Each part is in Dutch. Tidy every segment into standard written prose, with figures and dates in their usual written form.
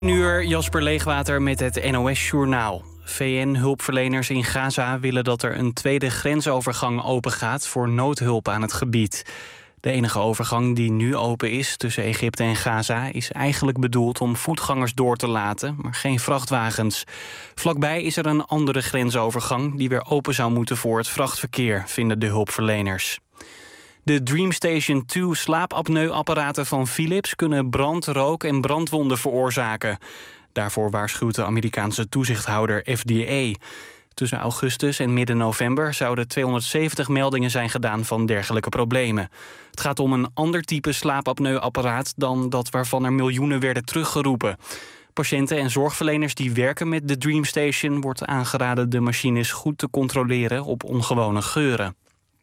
Uur Jasper Leegwater met het NOS-journaal. VN-hulpverleners in Gaza willen dat er een tweede grensovergang opengaat voor noodhulp aan het gebied. De enige overgang die nu open is tussen Egypte en Gaza is eigenlijk bedoeld om voetgangers door te laten, maar geen vrachtwagens. Vlakbij is er een andere grensovergang die weer open zou moeten voor het vrachtverkeer, vinden de hulpverleners. De DreamStation 2 slaapapneuapparaten van Philips kunnen brand, rook en brandwonden veroorzaken. Daarvoor waarschuwt de Amerikaanse toezichthouder FDA. Tussen augustus en midden november zouden 270 meldingen zijn gedaan van dergelijke problemen. Het gaat om een ander type slaapapneuapparaat dan dat waarvan er miljoenen werden teruggeroepen. Patiënten en zorgverleners die werken met de DreamStation wordt aangeraden de machines goed te controleren op ongewone geuren.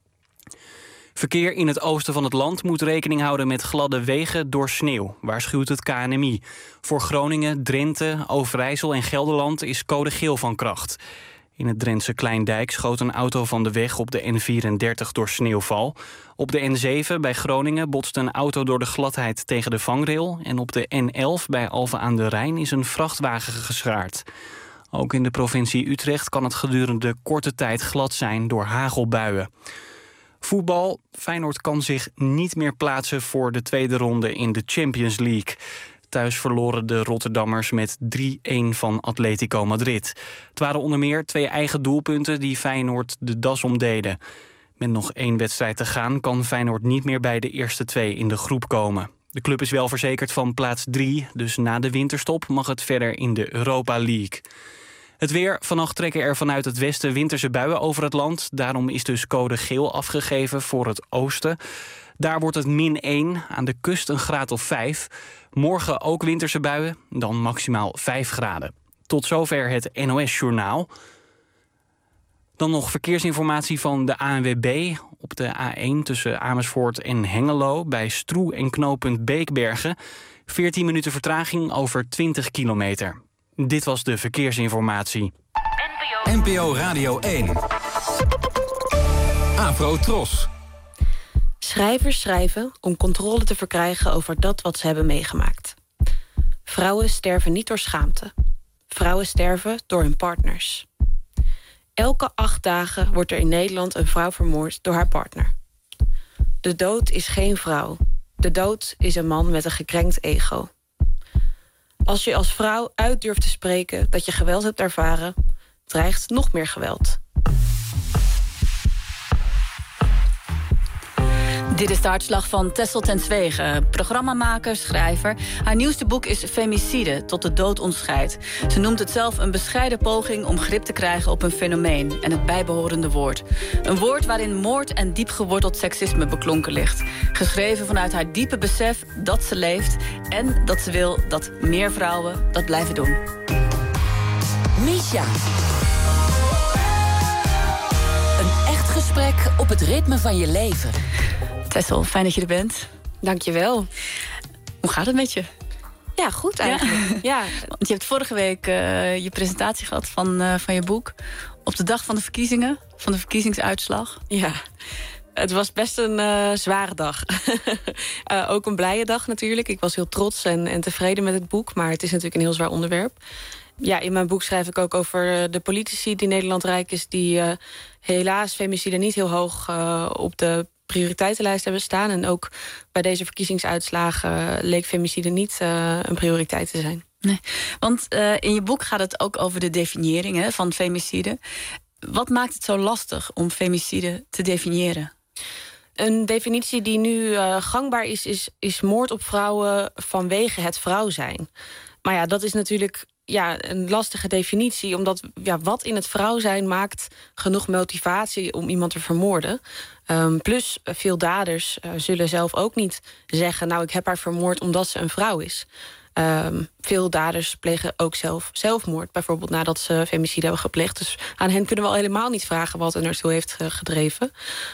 Verkeer in het oosten van het land moet rekening houden met gladde wegen door sneeuw, waarschuwt het KNMI. Voor Groningen, Drenthe, Overijssel en Gelderland is code geel van kracht. In het Drentse Kleindijk schoot een auto van de weg op de N34 door sneeuwval. Op de N7 bij Groningen botste een auto door de gladheid tegen de vangrail. En op de N11 bij Alphen aan de Rijn is een vrachtwagen geschaard. Ook in de provincie Utrecht kan het gedurende korte tijd glad zijn door hagelbuien. Voetbal. Feyenoord kan zich niet meer plaatsen voor de tweede ronde in de Champions League. Thuis verloren de Rotterdammers met 3-1 van Atletico Madrid. Het waren onder meer 2 eigen doelpunten die Feyenoord de das omdeden. Met nog 1 wedstrijd te gaan kan Feyenoord niet meer bij de eerste 2 in de groep komen. De club is wel verzekerd van plaats 3, dus na de winterstop mag het verder in de Europa League. Het weer. Vannacht trekken er vanuit het westen winterse buien over het land. Daarom is dus code geel afgegeven voor het oosten. Daar wordt het -1, aan de kust een graad of 5. Morgen ook winterse buien, dan maximaal 5 graden. Tot zover het NOS-journaal. Dan nog verkeersinformatie van de ANWB. Op de A1 tussen Amersfoort en Hengelo bij Stroe en knooppunt Beekbergen. 14 minuten vertraging over 20 kilometer. Dit was de verkeersinformatie. NPO Radio 1. Afro Tros. Schrijvers schrijven om controle te verkrijgen over dat wat ze hebben meegemaakt. Vrouwen sterven niet door schaamte. Vrouwen sterven door hun partners. Elke 8 dagen wordt er in Nederland een vrouw vermoord door haar partner. De dood is geen vrouw. De dood is een man met een gekrenkt ego. Als je als vrouw uit durft te spreken dat je geweld hebt ervaren, dreigt nog meer geweld. Dit is de hartslag van Tessel ten Zwegen, programmamaker, schrijver. Haar nieuwste boek is Femicide, tot de dood ons scheidt. Ze noemt het zelf een bescheiden poging om grip te krijgen op een fenomeen en het bijbehorende woord. Een woord waarin moord en diep geworteld seksisme beklonken ligt. Geschreven vanuit haar diepe besef dat ze leeft en dat ze wil dat meer vrouwen dat blijven doen. Misha. Een echt gesprek op het ritme van je leven. Tessel, fijn dat je er bent. Dank je wel. Hoe gaat het met je? Ja, goed eigenlijk. Ja. Want je hebt vorige week je presentatie gehad van je boek. Op de dag van de verkiezingen, van de verkiezingsuitslag. Ja, het was best een zware dag. Ook een blije dag natuurlijk. Ik was heel trots en tevreden met het boek. Maar het is natuurlijk een heel zwaar onderwerp. Ja, in mijn boek schrijf ik ook over de politici die Nederland rijk is, die helaas femicide niet heel hoog op de prioriteitenlijst hebben staan. En ook bij deze verkiezingsuitslagen leek femicide niet een prioriteit te zijn. Nee, want in je boek gaat het ook over de definiëring van femicide. Wat maakt het zo lastig om femicide te definiëren? Een definitie die nu gangbaar is moord op vrouwen vanwege het vrouw zijn. Maar ja, dat is natuurlijk een lastige definitie, omdat wat in het vrouw zijn maakt genoeg motivatie om iemand te vermoorden. Plus veel daders zullen zelf ook niet zeggen, nou, ik heb haar vermoord omdat ze een vrouw is. Veel daders plegen ook zelfmoord, bijvoorbeeld nadat ze femicide hebben gepleegd. Dus aan hen kunnen we al helemaal niet vragen wat er naartoe heeft gedreven.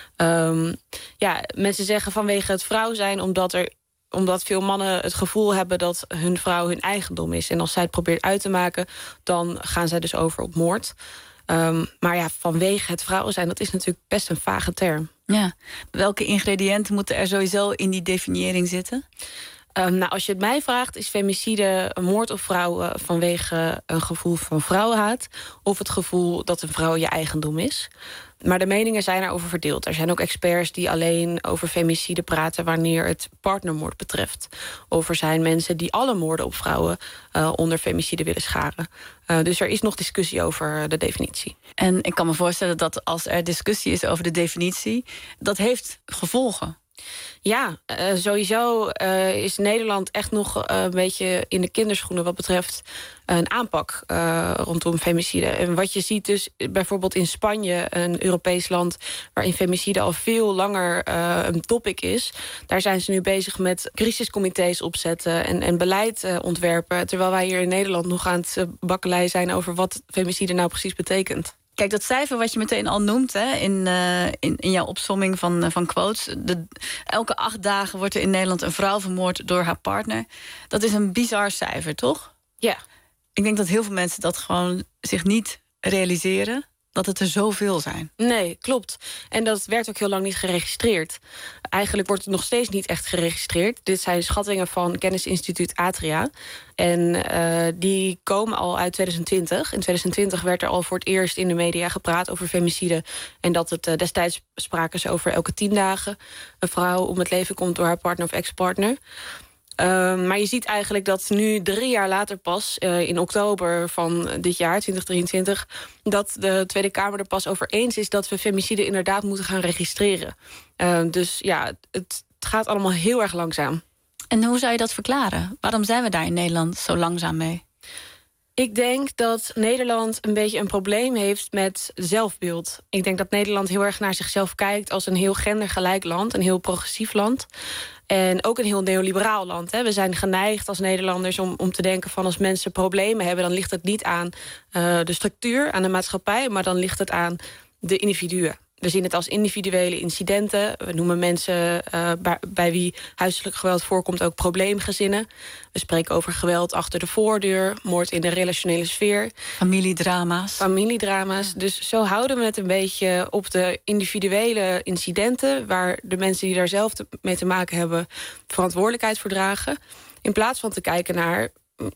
Mensen zeggen vanwege het vrouw zijn, omdat veel mannen het gevoel hebben dat hun vrouw hun eigendom is. En als zij het probeert uit te maken, dan gaan zij dus over op moord. Maar ja, vanwege het vrouw zijn, dat is natuurlijk best een vage term. Ja. Welke ingrediënten moeten er sowieso in die definiëring zitten? Als je het mij vraagt, is femicide een moord op vrouwen vanwege een gevoel van vrouwenhaat, of het gevoel dat een vrouw je eigendom is. Maar de meningen zijn erover verdeeld. Er zijn ook experts die alleen over femicide praten wanneer het partnermoord betreft. Of er zijn mensen die alle moorden op vrouwen onder femicide willen scharen. Dus er is nog discussie over de definitie. En ik kan me voorstellen dat als er discussie is over de definitie, dat heeft gevolgen. Ja, sowieso is Nederland echt nog een beetje in de kinderschoenen wat betreft een aanpak rondom femicide. En wat je ziet dus bijvoorbeeld in Spanje, een Europees land waarin femicide al veel langer een topic is. Daar zijn ze nu bezig met crisiscomité's opzetten en beleid ontwerpen. Terwijl wij hier in Nederland nog aan het bakkeleien zijn over wat femicide nou precies betekent. Kijk, dat cijfer wat je meteen al noemt, hè, in jouw opsomming van quotes. Elke 8 dagen wordt er in Nederland een vrouw vermoord door haar partner. Dat is een bizar cijfer, toch? Ja. Ik denk dat heel veel mensen dat gewoon zich niet realiseren, dat het er zoveel zijn. Nee, klopt. En dat werd ook heel lang niet geregistreerd. Eigenlijk wordt het nog steeds niet echt geregistreerd. Dit zijn schattingen van kennisinstituut Atria. En die komen al uit 2020. In 2020 werd er al voor het eerst in de media gepraat over femicide. En dat het destijds spraken ze over elke 10 dagen een vrouw om het leven komt door haar partner of ex-partner. Maar je ziet eigenlijk dat nu 3 jaar later pas, in oktober van dit jaar, 2023... dat de Tweede Kamer er pas over eens is dat we femicide inderdaad moeten gaan registreren. Dus ja, het gaat allemaal heel erg langzaam. En hoe zou je dat verklaren? Waarom zijn we daar in Nederland zo langzaam mee? Ik denk dat Nederland een beetje een probleem heeft met zelfbeeld. Ik denk dat Nederland heel erg naar zichzelf kijkt als een heel gendergelijk land, een heel progressief land. En ook een heel neoliberaal land. Hè. We zijn geneigd als Nederlanders om te denken van als mensen problemen hebben, dan ligt het niet aan de structuur, aan de maatschappij, maar dan ligt het aan de individuen. We zien het als individuele incidenten. We noemen mensen bij wie huiselijk geweld voorkomt ook probleemgezinnen. We spreken over geweld achter de voordeur, moord in de relationele sfeer. Familiedrama's. Dus zo houden we het een beetje op de individuele incidenten, waar de mensen die daar zelf mee te maken hebben verantwoordelijkheid voor dragen. In plaats van te kijken naar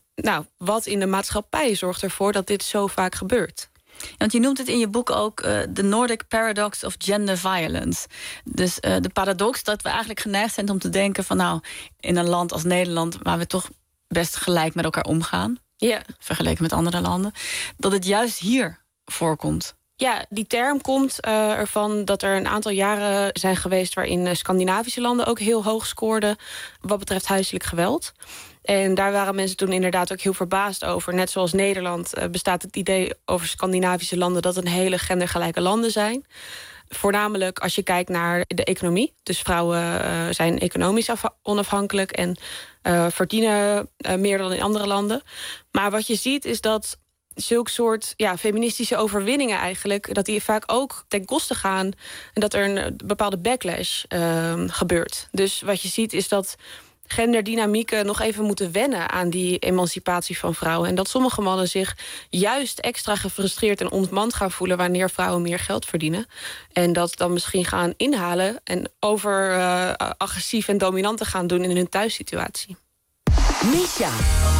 wat in de maatschappij zorgt ervoor dat dit zo vaak gebeurt. Want je noemt het in je boek ook de Nordic Paradox of Gender Violence. Dus de paradox dat we eigenlijk geneigd zijn om te denken van in een land als Nederland, waar we toch best gelijk met elkaar omgaan, vergeleken met andere landen, dat het juist hier voorkomt. Ja, die term komt ervan dat er een aantal jaren zijn geweest waarin Scandinavische landen ook heel hoog scoorden wat betreft huiselijk geweld. En daar waren mensen toen inderdaad ook heel verbaasd over. Net zoals Nederland bestaat het idee over Scandinavische landen dat het hele gendergelijke landen zijn. Voornamelijk als je kijkt naar de economie. Dus vrouwen zijn economisch onafhankelijk en verdienen meer dan in andere landen. Maar wat je ziet is dat zulke soort feministische overwinningen eigenlijk, dat die vaak ook ten koste gaan en dat er een bepaalde backlash gebeurt. Dus wat je ziet is dat genderdynamieken nog even moeten wennen aan die emancipatie van vrouwen. En dat sommige mannen zich juist extra gefrustreerd en ontmand gaan voelen wanneer vrouwen meer geld verdienen. En dat dan misschien gaan inhalen en over agressief en dominant te gaan doen in hun thuissituatie. Misha.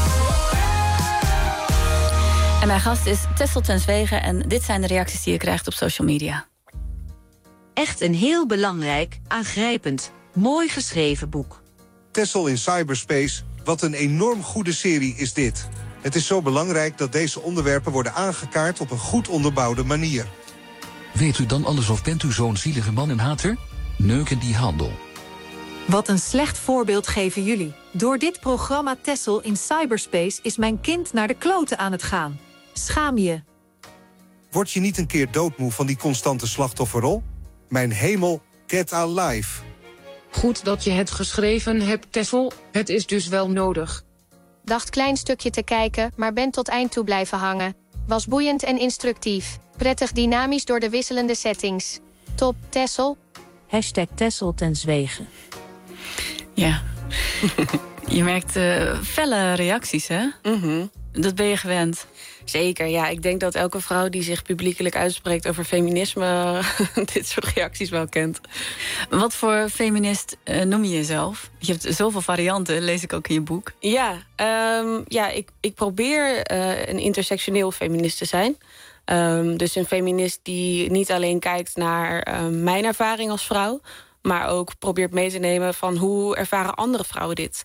En mijn gast is Tessel ten Zwegen en dit zijn de reacties die je krijgt op social media. Echt een heel belangrijk, aangrijpend, mooi geschreven boek. Tessel in Cyberspace, wat een enorm goede serie is dit. Het is zo belangrijk dat deze onderwerpen worden aangekaart op een goed onderbouwde manier. Weet u dan alles of bent u zo'n zielige man en hater? Neuken die handel. Wat een slecht voorbeeld geven jullie. Door dit programma Tessel in Cyberspace is mijn kind naar de kloten aan het gaan. Schaam je. Word je niet een keer doodmoe van die constante slachtofferrol? Mijn hemel, get alive. Goed dat je het geschreven hebt, Tessel. Het is dus wel nodig. Dacht klein stukje te kijken, maar ben tot eind toe blijven hangen. Was boeiend en instructief. Prettig dynamisch door de wisselende settings. Top, Tessel. #Tessel ten Zwegen. Ja. Je merkt felle reacties, hè? Mm-hmm. Dat ben je gewend? Zeker, ja. Ik denk dat elke vrouw die zich publiekelijk uitspreekt over feminisme dit soort reacties wel kent. Wat voor feminist noem je jezelf? Je hebt zoveel varianten, lees ik ook in je boek. Ja, ik probeer een intersectioneel feminist te zijn. Dus een feminist die niet alleen kijkt naar mijn ervaring als vrouw, maar ook probeert mee te nemen van hoe ervaren andere vrouwen dit.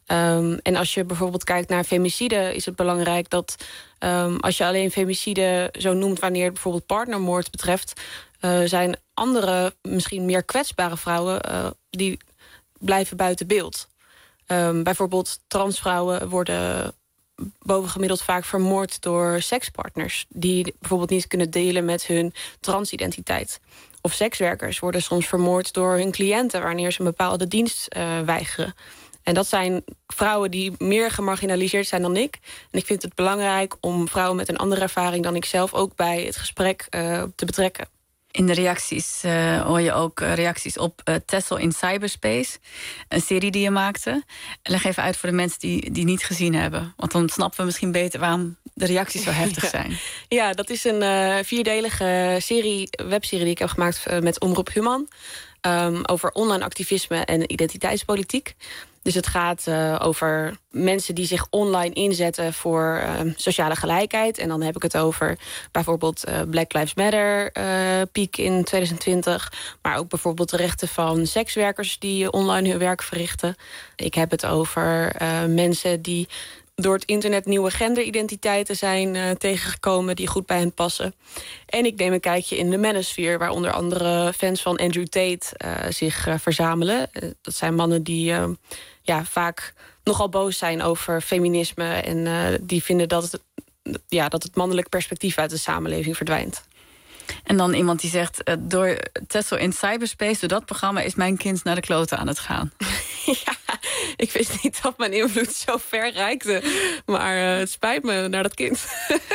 En als je bijvoorbeeld kijkt naar femicide, is het belangrijk dat als je alleen femicide zo noemt wanneer het bijvoorbeeld partnermoord betreft, zijn andere, misschien meer kwetsbare vrouwen die blijven buiten beeld. Bijvoorbeeld transvrouwen worden bovengemiddeld vaak vermoord door sekspartners die bijvoorbeeld niet kunnen delen met hun transidentiteit. Of sekswerkers worden soms vermoord door hun cliënten wanneer ze een bepaalde dienst weigeren. En dat zijn vrouwen die meer gemarginaliseerd zijn dan ik. En ik vind het belangrijk om vrouwen met een andere ervaring dan ik zelf ook bij het gesprek te betrekken. In de reacties hoor je ook reacties op Tessel in Cyberspace. Een serie die je maakte. Leg even uit voor de mensen die niet gezien hebben. Want dan snappen we misschien beter waarom de reacties zo heftig zijn. Ja, dat is een 4-delige webserie die ik heb gemaakt met Omroep Human. Over online activisme en identiteitspolitiek. Dus het gaat over mensen die zich online inzetten voor sociale gelijkheid. En dan heb ik het over bijvoorbeeld Black Lives Matter piek in 2020. Maar ook bijvoorbeeld de rechten van sekswerkers die online hun werk verrichten. Ik heb het over mensen die door het internet nieuwe genderidentiteiten zijn tegengekomen die goed bij hen passen. En ik neem een kijkje in de manosphere, waar onder andere fans van Andrew Tate zich verzamelen. Dat zijn mannen die vaak nogal boos zijn over feminisme en die vinden dat het mannelijk perspectief uit de samenleving verdwijnt. En dan iemand die zegt, door Tessel in Cyberspace, door dat programma is mijn kind naar de kloten aan het gaan. Ja, ik wist niet dat mijn invloed zo ver reikte. Maar het spijt me naar dat kind.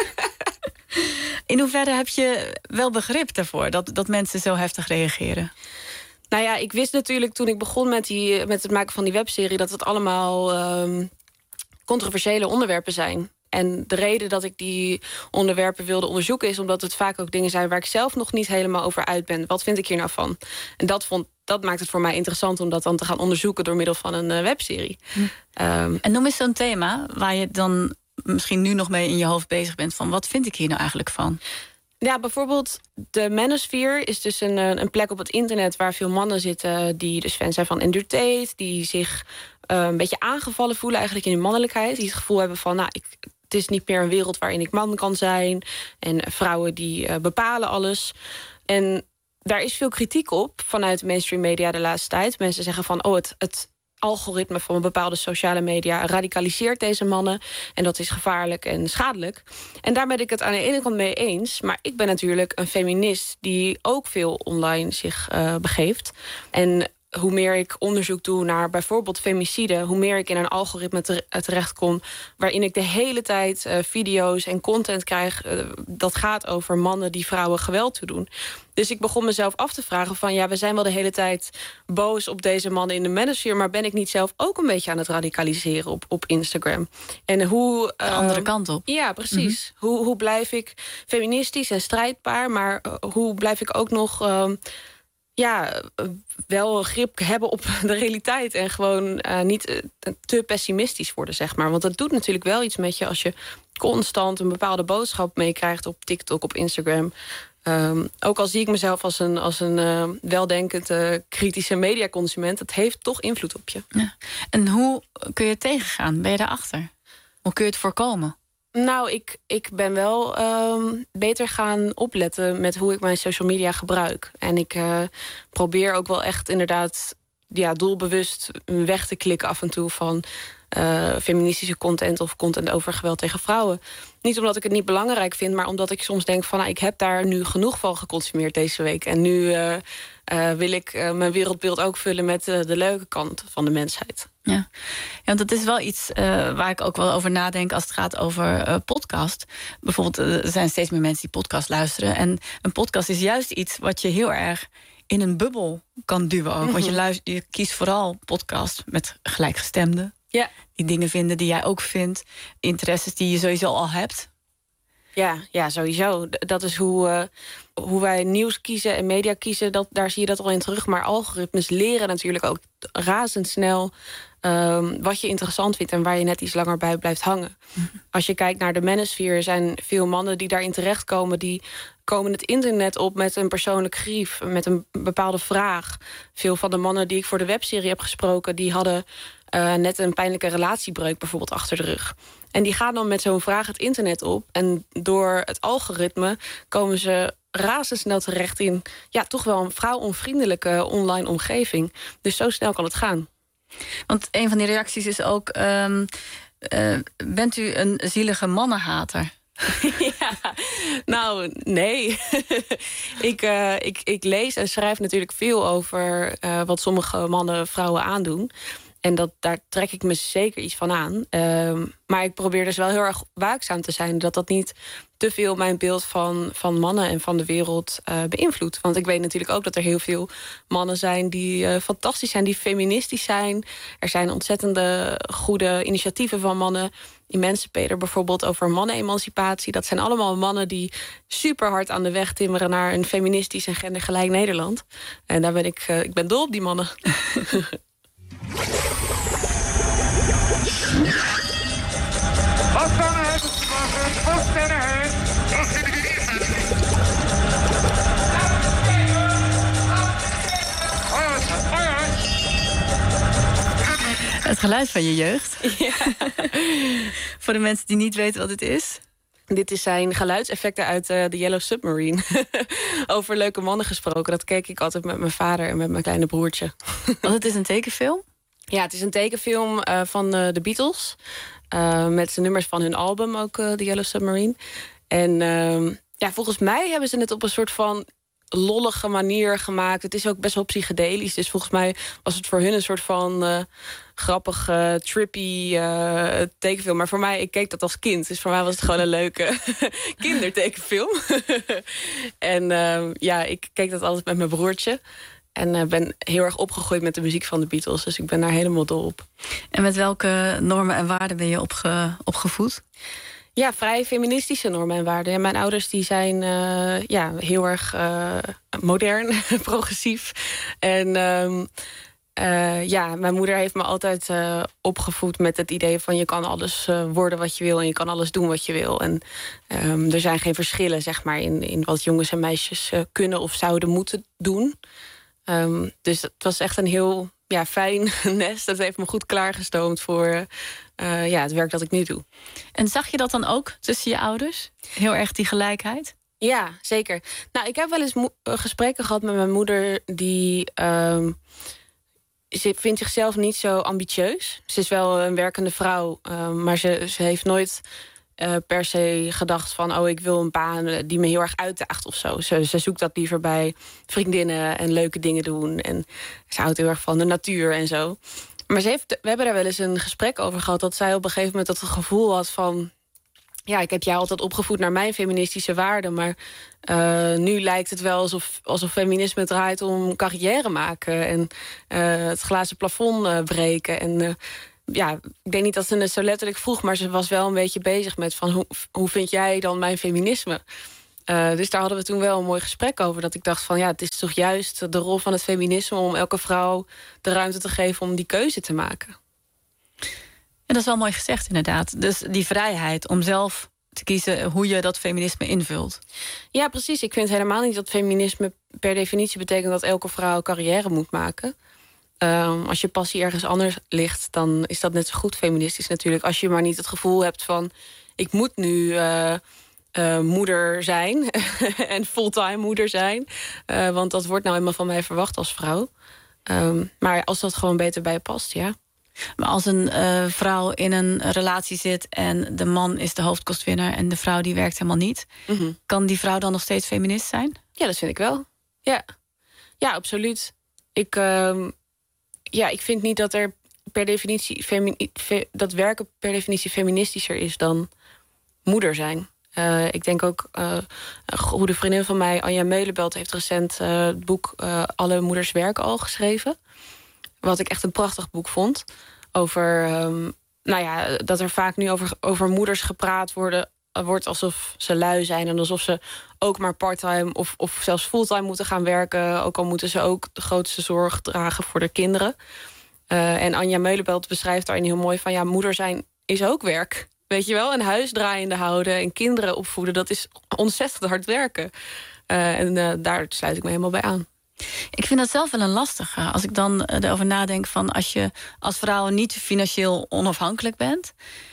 In hoeverre heb je wel begrip daarvoor dat mensen zo heftig reageren? Nou ja, ik wist natuurlijk toen ik begon met het maken van die webserie dat het allemaal controversiële onderwerpen zijn. En de reden dat ik die onderwerpen wilde onderzoeken is omdat het vaak ook dingen zijn waar ik zelf nog niet helemaal over uit ben. Wat vind ik hier nou van? En dat maakt het voor mij interessant om dat dan te gaan onderzoeken door middel van een webserie. En noem eens zo'n thema waar je dan misschien nu nog mee in je hoofd bezig bent van wat vind ik hier nou eigenlijk van? Ja, bijvoorbeeld de manosphere is dus een plek op het internet waar veel mannen zitten die dus fan zijn van Andrew Tate, die zich een beetje aangevallen voelen eigenlijk in hun mannelijkheid, die het gevoel hebben van het is niet meer een wereld waarin ik man kan zijn en vrouwen die bepalen alles. En daar is veel kritiek op vanuit de mainstream media de laatste tijd. Mensen zeggen van het algoritme van bepaalde sociale media radicaliseert deze mannen en dat is gevaarlijk en schadelijk. En daar ben ik het aan de ene kant mee eens, maar ik ben natuurlijk een feminist die ook veel online zich begeeft. En hoe meer ik onderzoek doe naar bijvoorbeeld femicide, hoe meer ik in een algoritme terechtkom waarin ik de hele tijd video's en content krijg dat gaat over mannen die vrouwen geweld toedoen. Dus ik begon mezelf af te vragen van we zijn wel de hele tijd boos op deze mannen in de manosphere, maar ben ik niet zelf ook een beetje aan het radicaliseren op Instagram? En hoe de andere kant op. Ja, precies. Mm-hmm. Hoe blijf ik feministisch en strijdbaar, maar hoe blijf ik ook nog wel grip hebben op de realiteit en gewoon niet te pessimistisch worden, zeg maar. Want dat doet natuurlijk wel iets met je als je constant een bepaalde boodschap meekrijgt op TikTok, op Instagram. Ook al zie ik mezelf als een weldenkend kritische mediaconsument, dat heeft toch invloed op je. Ja. En hoe kun je het tegengaan? Ben je daarachter? Hoe kun je het voorkomen? Nou, ik ben wel beter gaan opletten met hoe ik mijn social media gebruik. En ik probeer ook wel echt inderdaad doelbewust weg te klikken af en toe van feministische content of content over geweld tegen vrouwen. Niet omdat ik het niet belangrijk vind, maar omdat ik soms denk van ik heb daar nu genoeg van geconsumeerd deze week. En nu wil ik mijn wereldbeeld ook vullen met de leuke kant van de mensheid. Ja, want dat is wel iets waar ik ook wel over nadenk als het gaat over podcast. Bijvoorbeeld, er zijn steeds meer mensen die podcast luisteren. En een podcast is juist iets wat je heel erg in een bubbel kan duwen ook. Want je kiest vooral podcast met gelijkgestemden Ja. Die dingen vinden die jij ook vindt. Interesses die je sowieso al hebt. Ja, sowieso. Dat is hoe wij nieuws kiezen en media kiezen. Daar zie je dat al in terug. Maar algoritmes leren natuurlijk ook razendsnel wat je interessant vindt en waar je net iets langer bij blijft hangen. Als je kijkt naar de manosphere, zijn veel mannen die daarin terechtkomen, die komen het internet op met een persoonlijk grief, met een bepaalde vraag. Veel van de mannen die ik voor de webserie heb gesproken, die hadden net een pijnlijke relatiebreuk bijvoorbeeld achter de rug. En die gaan dan met zo'n vraag het internet op. En door het algoritme komen ze razendsnel terecht in toch wel een vrouwonvriendelijke online omgeving. Dus zo snel kan het gaan. Want een van die reacties is ook, bent u een zielige mannenhater? Nou, nee. Ik lees en schrijf natuurlijk veel over wat sommige mannen vrouwen aandoen. En daar trek ik me zeker iets van aan. Maar ik probeer dus wel heel erg waakzaam te zijn, dat niet te veel mijn beeld van mannen en van de wereld beïnvloedt. Want ik weet natuurlijk ook dat er heel veel mannen zijn die fantastisch zijn, die feministisch zijn. Er zijn ontzettende goede initiatieven van mannen. Emancipator bijvoorbeeld over mannenemancipatie. Dat zijn allemaal mannen die super hard aan de weg timmeren naar een feministisch en gendergelijk Nederland. En daar ben ik ben dol op die mannen. Het geluid van je jeugd. Ja. Voor de mensen die niet weten wat het is. Dit zijn geluidseffecten uit The Yellow Submarine. Over leuke mannen gesproken. Dat keek ik altijd met mijn vader en met mijn kleine broertje. Want het is een tekenfilm? Ja, het is een tekenfilm van de Beatles. Met de nummers van hun album, ook The Yellow Submarine. En volgens mij hebben ze het op een soort van lollige manier gemaakt. Het is ook best wel psychedelisch. Dus volgens mij was het voor hun een soort van grappig, trippy tekenfilm. Maar voor mij, ik keek dat als kind. Dus voor mij was het gewoon een leuke kindertekenfilm. En ik keek dat altijd met mijn broertje. En ben heel erg opgegroeid met de muziek van de Beatles. Dus ik ben daar helemaal dol op. En met welke normen en waarden ben je opgevoed? Ja, vrij feministische normen en waarden. En mijn ouders die zijn heel erg modern, progressief. En mijn moeder heeft me altijd opgevoed met het idee van je kan alles worden wat je wil en je kan alles doen wat je wil. En er zijn geen verschillen, zeg maar, in wat jongens en meisjes kunnen of zouden moeten doen. Dus het was echt een heel fijn nest. Dat heeft me goed klaargestoomd voor het werk dat ik nu doe. En zag je dat dan ook tussen je ouders? Heel erg die gelijkheid? Ja, zeker. Nou, ik heb wel eens gesprekken gehad met mijn moeder die ze vindt zichzelf niet zo ambitieus. Ze is wel een werkende vrouw, maar ze heeft nooit per se gedacht van ik wil een baan die me heel erg uitdaagt of zo. Ze zoekt dat liever bij vriendinnen en leuke dingen doen. En ze houdt heel erg van de natuur en zo. Maar we hebben daar wel eens een gesprek over gehad, dat zij op een gegeven moment dat gevoel had van ik heb jou altijd opgevoed naar mijn feministische waarden, maar nu lijkt het wel alsof feminisme draait om carrière maken en het glazen plafond breken. En ik denk niet dat ze het zo letterlijk vroeg, maar ze was wel een beetje bezig met van hoe vind jij dan mijn feminisme? Dus daar hadden we toen wel een mooi gesprek over. Dat ik dacht van het is toch juist de rol van het feminisme om elke vrouw de ruimte te geven om die keuze te maken. En dat is wel mooi gezegd inderdaad. Dus die vrijheid om zelf te kiezen hoe je dat feminisme invult. Ja, precies. Ik vind helemaal niet dat feminisme per definitie betekent dat elke vrouw carrière moet maken. Als je passie ergens anders ligt, dan is dat net zo goed feministisch natuurlijk. Als je maar niet het gevoel hebt van ik moet nu moeder zijn en fulltime moeder zijn. Want dat wordt nou eenmaal van mij verwacht als vrouw. Maar als dat gewoon beter bij je past, ja. Maar als een vrouw in een relatie zit en de man is de hoofdkostwinner en de vrouw die werkt helemaal niet, kan die vrouw dan nog steeds feminist zijn? Ja, dat vind ik wel. Ja, absoluut. Ik vind niet dat er per definitie dat werken per definitie feministischer is dan moeder zijn. Ik denk ook, een goede vriendin van mij, Anja Meulenbelt, heeft recent het boek Alle moeders werken al geschreven. Wat ik echt een prachtig boek vond. over dat er vaak nu over moeders gepraat wordt alsof ze lui zijn en alsof ze ook maar parttime of zelfs fulltime moeten gaan werken. Ook al moeten ze ook de grootste zorg dragen voor de kinderen. En Anja Meulenbelt beschrijft daarin heel mooi van moeder zijn is ook werk. Weet je wel, een huis draaiende houden en kinderen opvoeden, dat is ontzettend hard werken. Daar sluit ik me helemaal bij aan. Ik vind dat zelf wel een lastige. Als ik dan erover nadenk van als je als vrouw niet financieel onafhankelijk bent,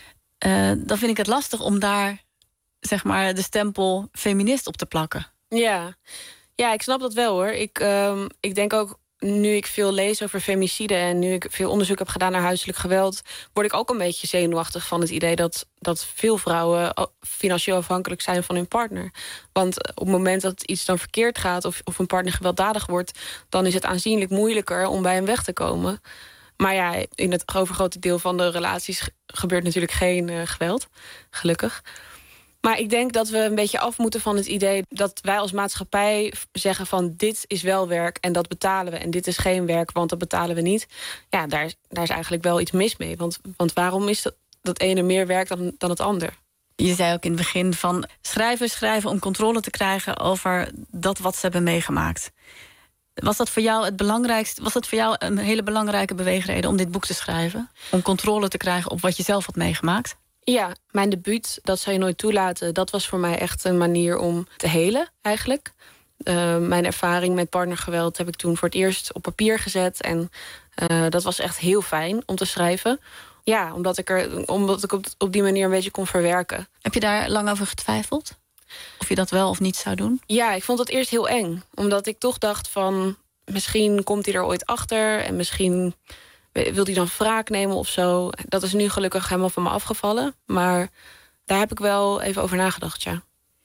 dan vind ik het lastig om daar zeg maar de stempel feminist op te plakken. Ja, ik snap dat wel hoor. Ik denk ook, nu ik veel lees over femicide en nu ik veel onderzoek heb gedaan naar huiselijk geweld, word ik ook een beetje zenuwachtig van het idee dat veel vrouwen financieel afhankelijk zijn van hun partner. Want op het moment dat iets dan verkeerd gaat of een partner gewelddadig wordt, dan is het aanzienlijk moeilijker om bij hem weg te komen. Maar in het overgrote deel van de relaties gebeurt natuurlijk geen geweld, gelukkig. Maar ik denk dat we een beetje af moeten van het idee dat wij als maatschappij zeggen van dit is wel werk en dat betalen we. En dit is geen werk, want dat betalen we niet. Ja, daar is eigenlijk wel iets mis mee. Want waarom is dat ene meer werk dan het ander? Je zei ook in het begin van schrijven om controle te krijgen over dat wat ze hebben meegemaakt. Was dat voor jou het belangrijkste? Was dat voor jou een hele belangrijke beweegreden om dit boek te schrijven? Om controle te krijgen op wat je zelf had meegemaakt? Ja, mijn debuut, Dat Zou Je Nooit Toelaten, dat was voor mij echt een manier om te helen, eigenlijk. Mijn ervaring met partnergeweld heb ik toen voor het eerst op papier gezet. En dat was echt heel fijn om te schrijven. Ja, omdat ik op die manier een beetje kon verwerken. Heb je daar lang over getwijfeld? Of je dat wel of niet zou doen? Ja, ik vond het eerst heel eng. Omdat ik toch dacht van, misschien komt hij er ooit achter en misschien wil hij dan wraak nemen of zo. Dat is nu gelukkig helemaal van me afgevallen. Maar daar heb ik wel even over nagedacht, ja.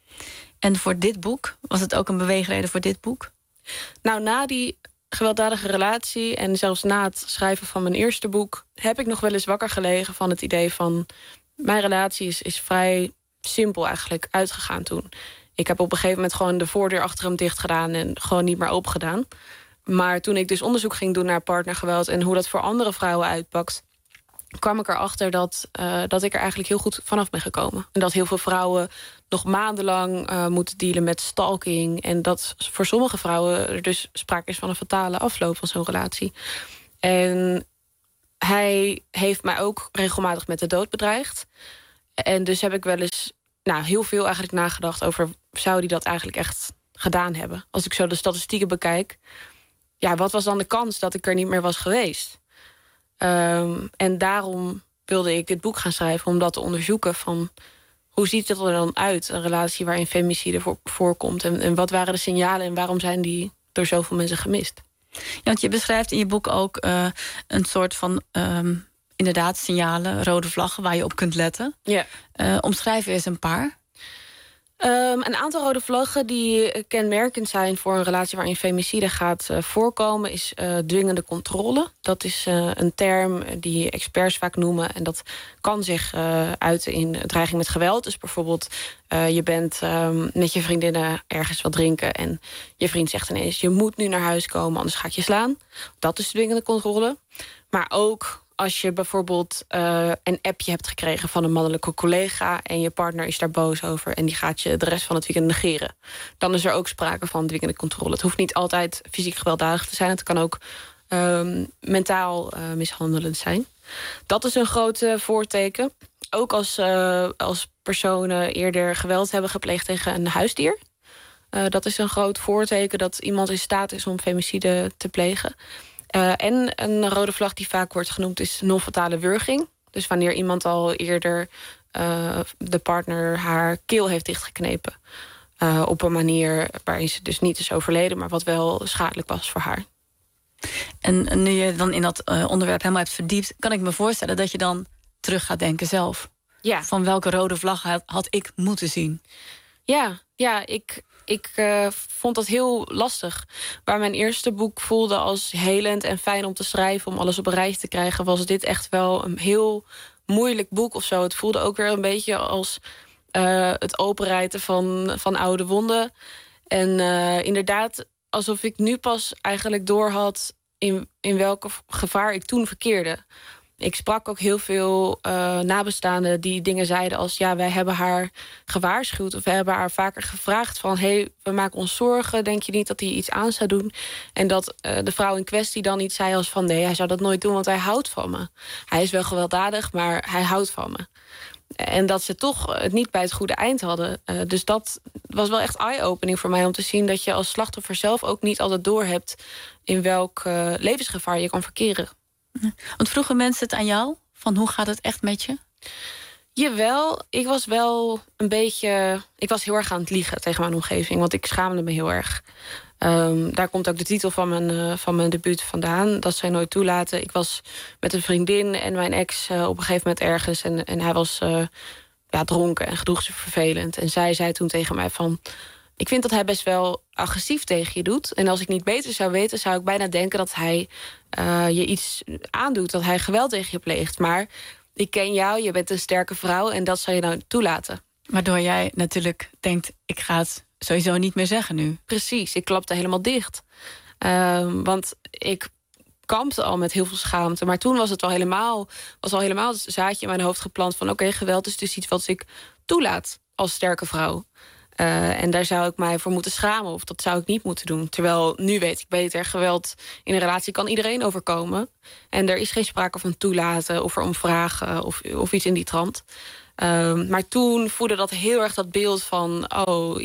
En voor dit boek? Was het ook een beweegreden voor dit boek? Nou, na die gewelddadige relatie en zelfs na het schrijven van mijn eerste boek heb ik nog wel eens wakker gelegen van het idee van, mijn relatie is vrij simpel eigenlijk uitgegaan toen. Ik heb op een gegeven moment gewoon de voordeur achter hem dicht gedaan en gewoon niet meer open gedaan. Maar toen ik dus onderzoek ging doen naar partnergeweld en hoe dat voor andere vrouwen uitpakt, kwam ik erachter dat ik er eigenlijk heel goed vanaf ben gekomen. En dat heel veel vrouwen nog maandenlang moeten dealen met stalking. En dat voor sommige vrouwen er dus sprake is van een fatale afloop van zo'n relatie. En hij heeft mij ook regelmatig met de dood bedreigd. En dus heb ik wel eens heel veel eigenlijk nagedacht over, zou hij dat eigenlijk echt gedaan hebben? Als ik zo de statistieken bekijk, wat was dan de kans dat ik er niet meer was geweest? En daarom wilde ik dit boek gaan schrijven, om dat te onderzoeken van, hoe ziet het er dan uit, een relatie waarin femicide voorkomt? En wat waren de signalen en waarom zijn die door zoveel mensen gemist? Ja, want je beschrijft in je boek ook een soort van inderdaad signalen, rode vlaggen waar je op kunt letten. Ja. Omschrijf eens een paar. Een aantal rode vlaggen die kenmerkend zijn voor een relatie waarin femicide gaat voorkomen, is dwingende controle. Dat is een term die experts vaak noemen. En dat kan zich uiten in dreiging met geweld. Dus bijvoorbeeld je bent met je vriendinnen ergens wat drinken en je vriend zegt ineens, je moet nu naar huis komen, anders ga ik je slaan. Dat is dwingende controle. Maar ook als je bijvoorbeeld een appje hebt gekregen van een mannelijke collega en je partner is daar boos over en die gaat je de rest van het weekend negeren, dan is er ook sprake van dwingende controle. Het hoeft niet altijd fysiek gewelddadig te zijn. Het kan ook mentaal mishandelend zijn. Dat is een groot voorteken. Ook als personen eerder geweld hebben gepleegd tegen een huisdier. Dat is een groot voorteken dat iemand in staat is om femicide te plegen. En een rode vlag die vaak wordt genoemd is non-fatale wurging. Dus wanneer iemand al eerder de partner haar keel heeft dichtgeknepen. Op een manier waarin ze dus niet is overleden, maar wat wel schadelijk was voor haar. En nu je dan in dat onderwerp helemaal hebt verdiept, kan ik me voorstellen dat je dan terug gaat denken zelf. Ja. Van welke rode vlag had ik moeten zien? Ja, ik vond dat heel lastig. Waar mijn eerste boek voelde als helend en fijn om te schrijven, om alles op een rijtje te krijgen, was dit echt wel een heel moeilijk boek of zo. Het voelde ook weer een beetje als het openrijten van oude wonden. En inderdaad, alsof ik nu pas eigenlijk doorhad in welke gevaar ik toen verkeerde. Ik sprak ook heel veel nabestaanden die dingen zeiden als... ja, wij hebben haar gewaarschuwd of we hebben haar vaker gevraagd van... hey, we maken ons zorgen, denk je niet dat hij iets aan zou doen? En dat de vrouw in kwestie dan iets zei als van... nee, hij zou dat nooit doen, want hij houdt van me. Hij is wel gewelddadig, maar hij houdt van me. En dat ze toch het niet bij het goede eind hadden. Dus dat was wel echt eye-opening voor mij om te zien... dat je als slachtoffer zelf ook niet altijd doorhebt... in welk levensgevaar je kan verkeren. Want vroegen mensen het aan jou? Van hoe gaat het echt met je? Jawel, ik was wel een beetje... Ik was heel erg aan het liegen tegen mijn omgeving. Want ik schaamde me heel erg. Daar komt ook de titel van mijn debuut vandaan. Dat zij nooit toelaten. Ik was met een vriendin en mijn ex op een gegeven moment ergens. En hij was dronken en gedroeg zich vervelend. En zij zei toen tegen mij van... ik vind dat hij best wel agressief tegen je doet. En als ik niet beter zou weten, zou ik bijna denken dat hij je iets aandoet. Dat hij geweld tegen je pleegt. Maar ik ken jou, je bent een sterke vrouw en dat zou je nou toelaten. Waardoor jij natuurlijk denkt, ik ga het sowieso niet meer zeggen nu. Precies, ik klapte helemaal dicht. Want ik kampte al met heel veel schaamte. Maar toen was het al helemaal het zaadje in mijn hoofd geplant van... oké, geweld is dus iets wat ik toelaat als sterke vrouw. En daar zou ik mij voor moeten schamen of dat zou ik niet moeten doen. Terwijl nu weet ik beter, geweld in een relatie kan iedereen overkomen. En er is geen sprake van toelaten of erom vragen of iets in die trant. Maar toen voelde dat heel erg dat beeld van... oh,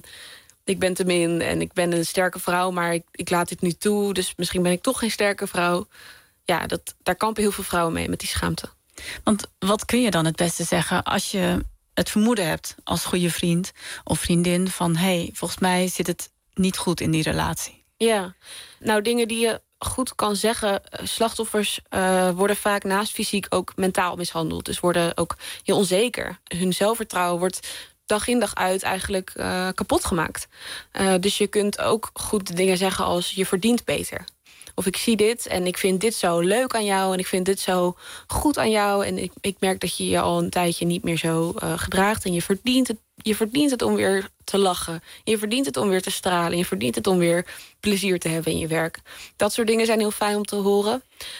ik ben te min en ik ben een sterke vrouw... maar ik laat dit nu toe, dus misschien ben ik toch geen sterke vrouw. Ja, daar kampen heel veel vrouwen mee met die schaamte. Want wat kun je dan het beste zeggen als je het vermoeden hebt als goede vriend of vriendin van... hey, volgens mij zit het niet goed in die relatie? Ja, nou dingen die je goed kan zeggen... slachtoffers worden vaak naast fysiek ook mentaal mishandeld. Dus worden ook heel onzeker. Hun zelfvertrouwen wordt dag in dag uit eigenlijk kapot gemaakt. Dus je kunt ook goed dingen zeggen als je verdient beter. Of ik zie dit en ik vind dit zo leuk aan jou... en ik vind dit zo goed aan jou... en ik merk dat je je al een tijdje niet meer zo gedraagt... en je verdient het om weer te lachen. Je verdient het om weer te stralen. Je verdient het om weer plezier te hebben in je werk. Dat soort dingen zijn heel fijn om te horen.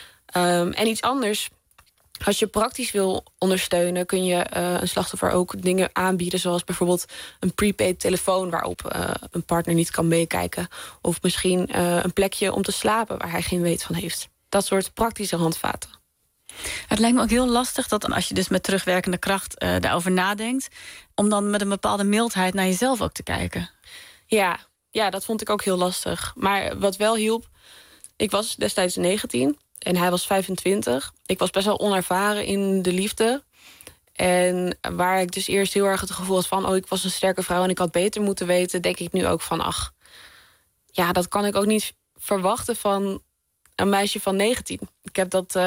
En iets anders... Als je praktisch wil ondersteunen, kun je een slachtoffer ook dingen aanbieden... zoals bijvoorbeeld een prepaid telefoon waarop een partner niet kan meekijken. Of misschien een plekje om te slapen waar hij geen weet van heeft. Dat soort praktische handvaten. Het lijkt me ook heel lastig dat als je dus met terugwerkende kracht daarover nadenkt... om dan met een bepaalde mildheid naar jezelf ook te kijken. Ja, dat vond ik ook heel lastig. Maar wat wel hielp, ik was destijds 19... en hij was 25. Ik was best wel onervaren in de liefde. En waar ik dus eerst heel erg het gevoel had van... oh, ik was een sterke vrouw en ik had beter moeten weten... denk ik nu ook van, ach, ja, dat kan ik ook niet verwachten van een meisje van 19. Ik heb dat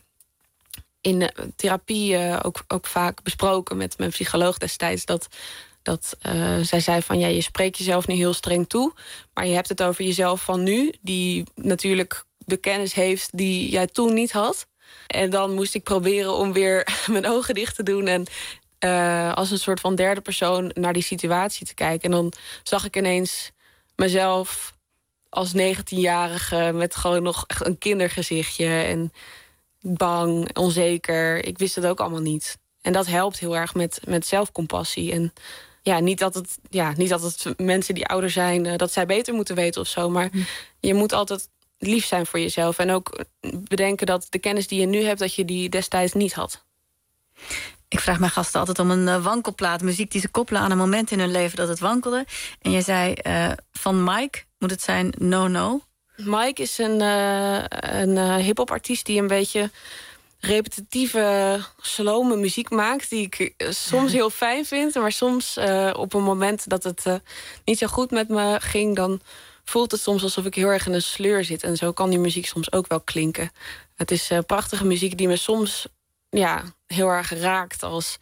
in therapie ook vaak besproken met mijn psycholoog destijds... dat zij zei van, ja, je spreekt jezelf nu heel streng toe... maar je hebt het over jezelf van nu, die natuurlijk... de kennis heeft die jij toen niet had. En dan moest ik proberen om weer mijn ogen dicht te doen... en als een soort van derde persoon naar die situatie te kijken. En dan zag ik ineens mezelf als 19-jarige... met gewoon nog echt een kindergezichtje en bang, onzeker. Ik wist het ook allemaal niet. En dat helpt heel erg met zelfcompassie. En ja, niet dat het mensen die ouder zijn... dat zij beter moeten weten of zo. Maar je moet altijd lief zijn voor jezelf. En ook bedenken dat de kennis die je nu hebt... dat je die destijds niet had. Ik vraag mijn gasten altijd om een wankelplaat. Muziek die ze koppelen aan een moment in hun leven dat het wankelde. En je zei van Mike moet het zijn No No. Mike is een hip-hop artiest die een beetje repetitieve, slome muziek maakt... die ik soms heel fijn vind. Maar soms op een moment dat het niet zo goed met me ging... dan voelt het soms alsof ik heel erg in een sleur zit. En zo kan die muziek soms ook wel klinken. Het is prachtige muziek die me soms heel erg raakt...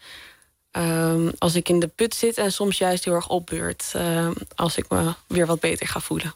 als ik in de put zit en soms juist heel erg opbeurt... als ik me weer wat beter ga voelen.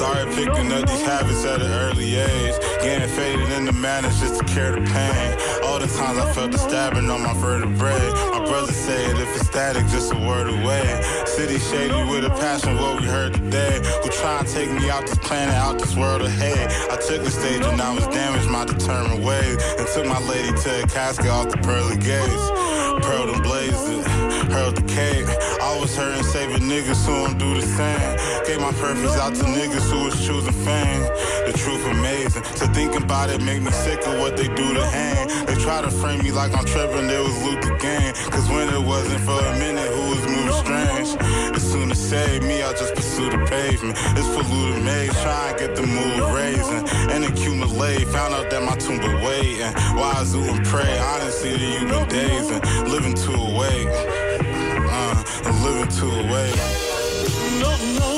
Picking up these habits at an early age. Getting faded in the madness just to cure the pain. All the times I felt the stabbing on my vertebrae. My brother said if it's static, just a word away. City shady with a passion, what we heard today. Who try and take me out this planet, out this world of hate. I took the stage and I was damaged my determined ways. And took my lady to a casket off the pearly gates. Pearled and blazed it, hurled the cape. Always hurting, saving niggas who don't do the same. Gave my purpose out to niggas who was choosing fame. The truth amazing. To think about it make me sick of what they do to hang. They try to frame me like I'm tripping, it was loot the game. Cause when it wasn't for a minute, who was moving strange? As soon as save me, I just pursue the pavement. It's polluted maze, try and get the mood raising. And accumulate, found out that my tomb been waiting. Wise and pray, honestly that you been dazing. Living to awake, I'm living to awake. No, no.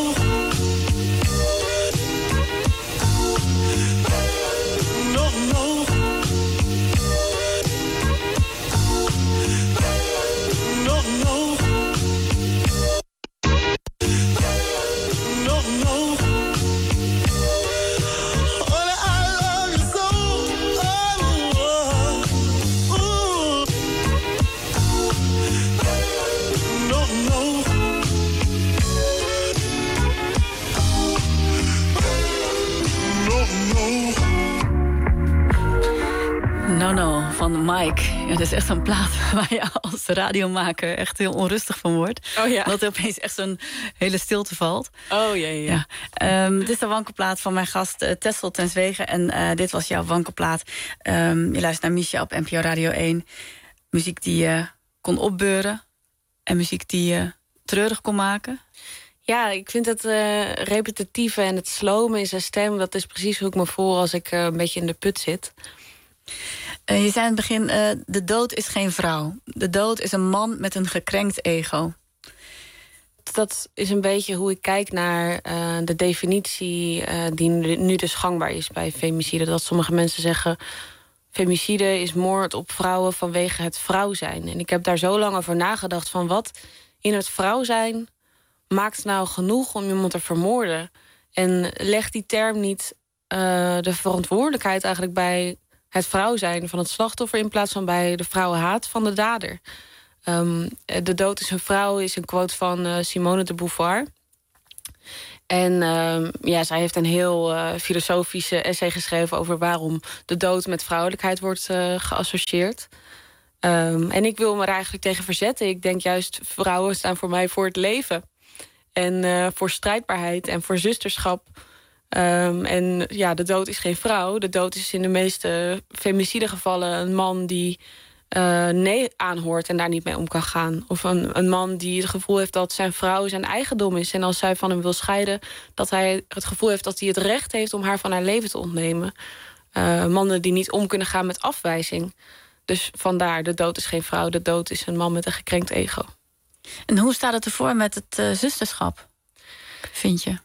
No van Mike. Ja, dat is echt een plaat waar je als radiomaker echt heel onrustig van wordt. Oh ja. Dat er opeens echt zo'n hele stilte valt. Oh ja. Dit is de wankelplaat van mijn gast Tessel ten Zwegen. En dit was jouw wankelplaat. Je luistert naar Misha op NPO Radio 1. Muziek die je kon opbeuren. En muziek die je treurig kon maken. Ja, ik vind het repetitieve en het slomen in zijn stem... dat is precies hoe ik me voel als ik een beetje in de put zit. Je zei in het begin, de dood is geen vrouw. De dood is een man met een gekrenkt ego. Dat is een beetje hoe ik kijk naar de definitie... die nu dus gangbaar is bij femicide. Dat sommige mensen zeggen... femicide is moord op vrouwen vanwege het vrouw zijn. En ik heb daar zo lang over nagedacht... van wat in het vrouw zijn maakt nou genoeg om iemand te vermoorden? En legt die term niet de verantwoordelijkheid eigenlijk bij... het vrouw zijn van het slachtoffer... in plaats van bij de vrouwenhaat van de dader. De dood is een vrouw is een quote van Simone de Beauvoir. En zij heeft een heel filosofische essay geschreven... over waarom de dood met vrouwelijkheid wordt geassocieerd. En ik wil me er eigenlijk tegen verzetten. Ik denk juist, vrouwen staan voor mij voor het leven. En voor strijdbaarheid en voor zusterschap... En ja, de dood is geen vrouw. De dood is in de meeste femicide gevallen een man die nee aanhoort en daar niet mee om kan gaan. Of een man die het gevoel heeft dat zijn vrouw zijn eigendom is. En als zij van hem wil scheiden, dat hij het gevoel heeft dat hij het recht heeft om haar van haar leven te ontnemen. Mannen die niet om kunnen gaan met afwijzing. Dus vandaar, de dood is geen vrouw. De dood is een man met een gekrenkt ego. En hoe staat het ervoor met het zusterschap, vind je?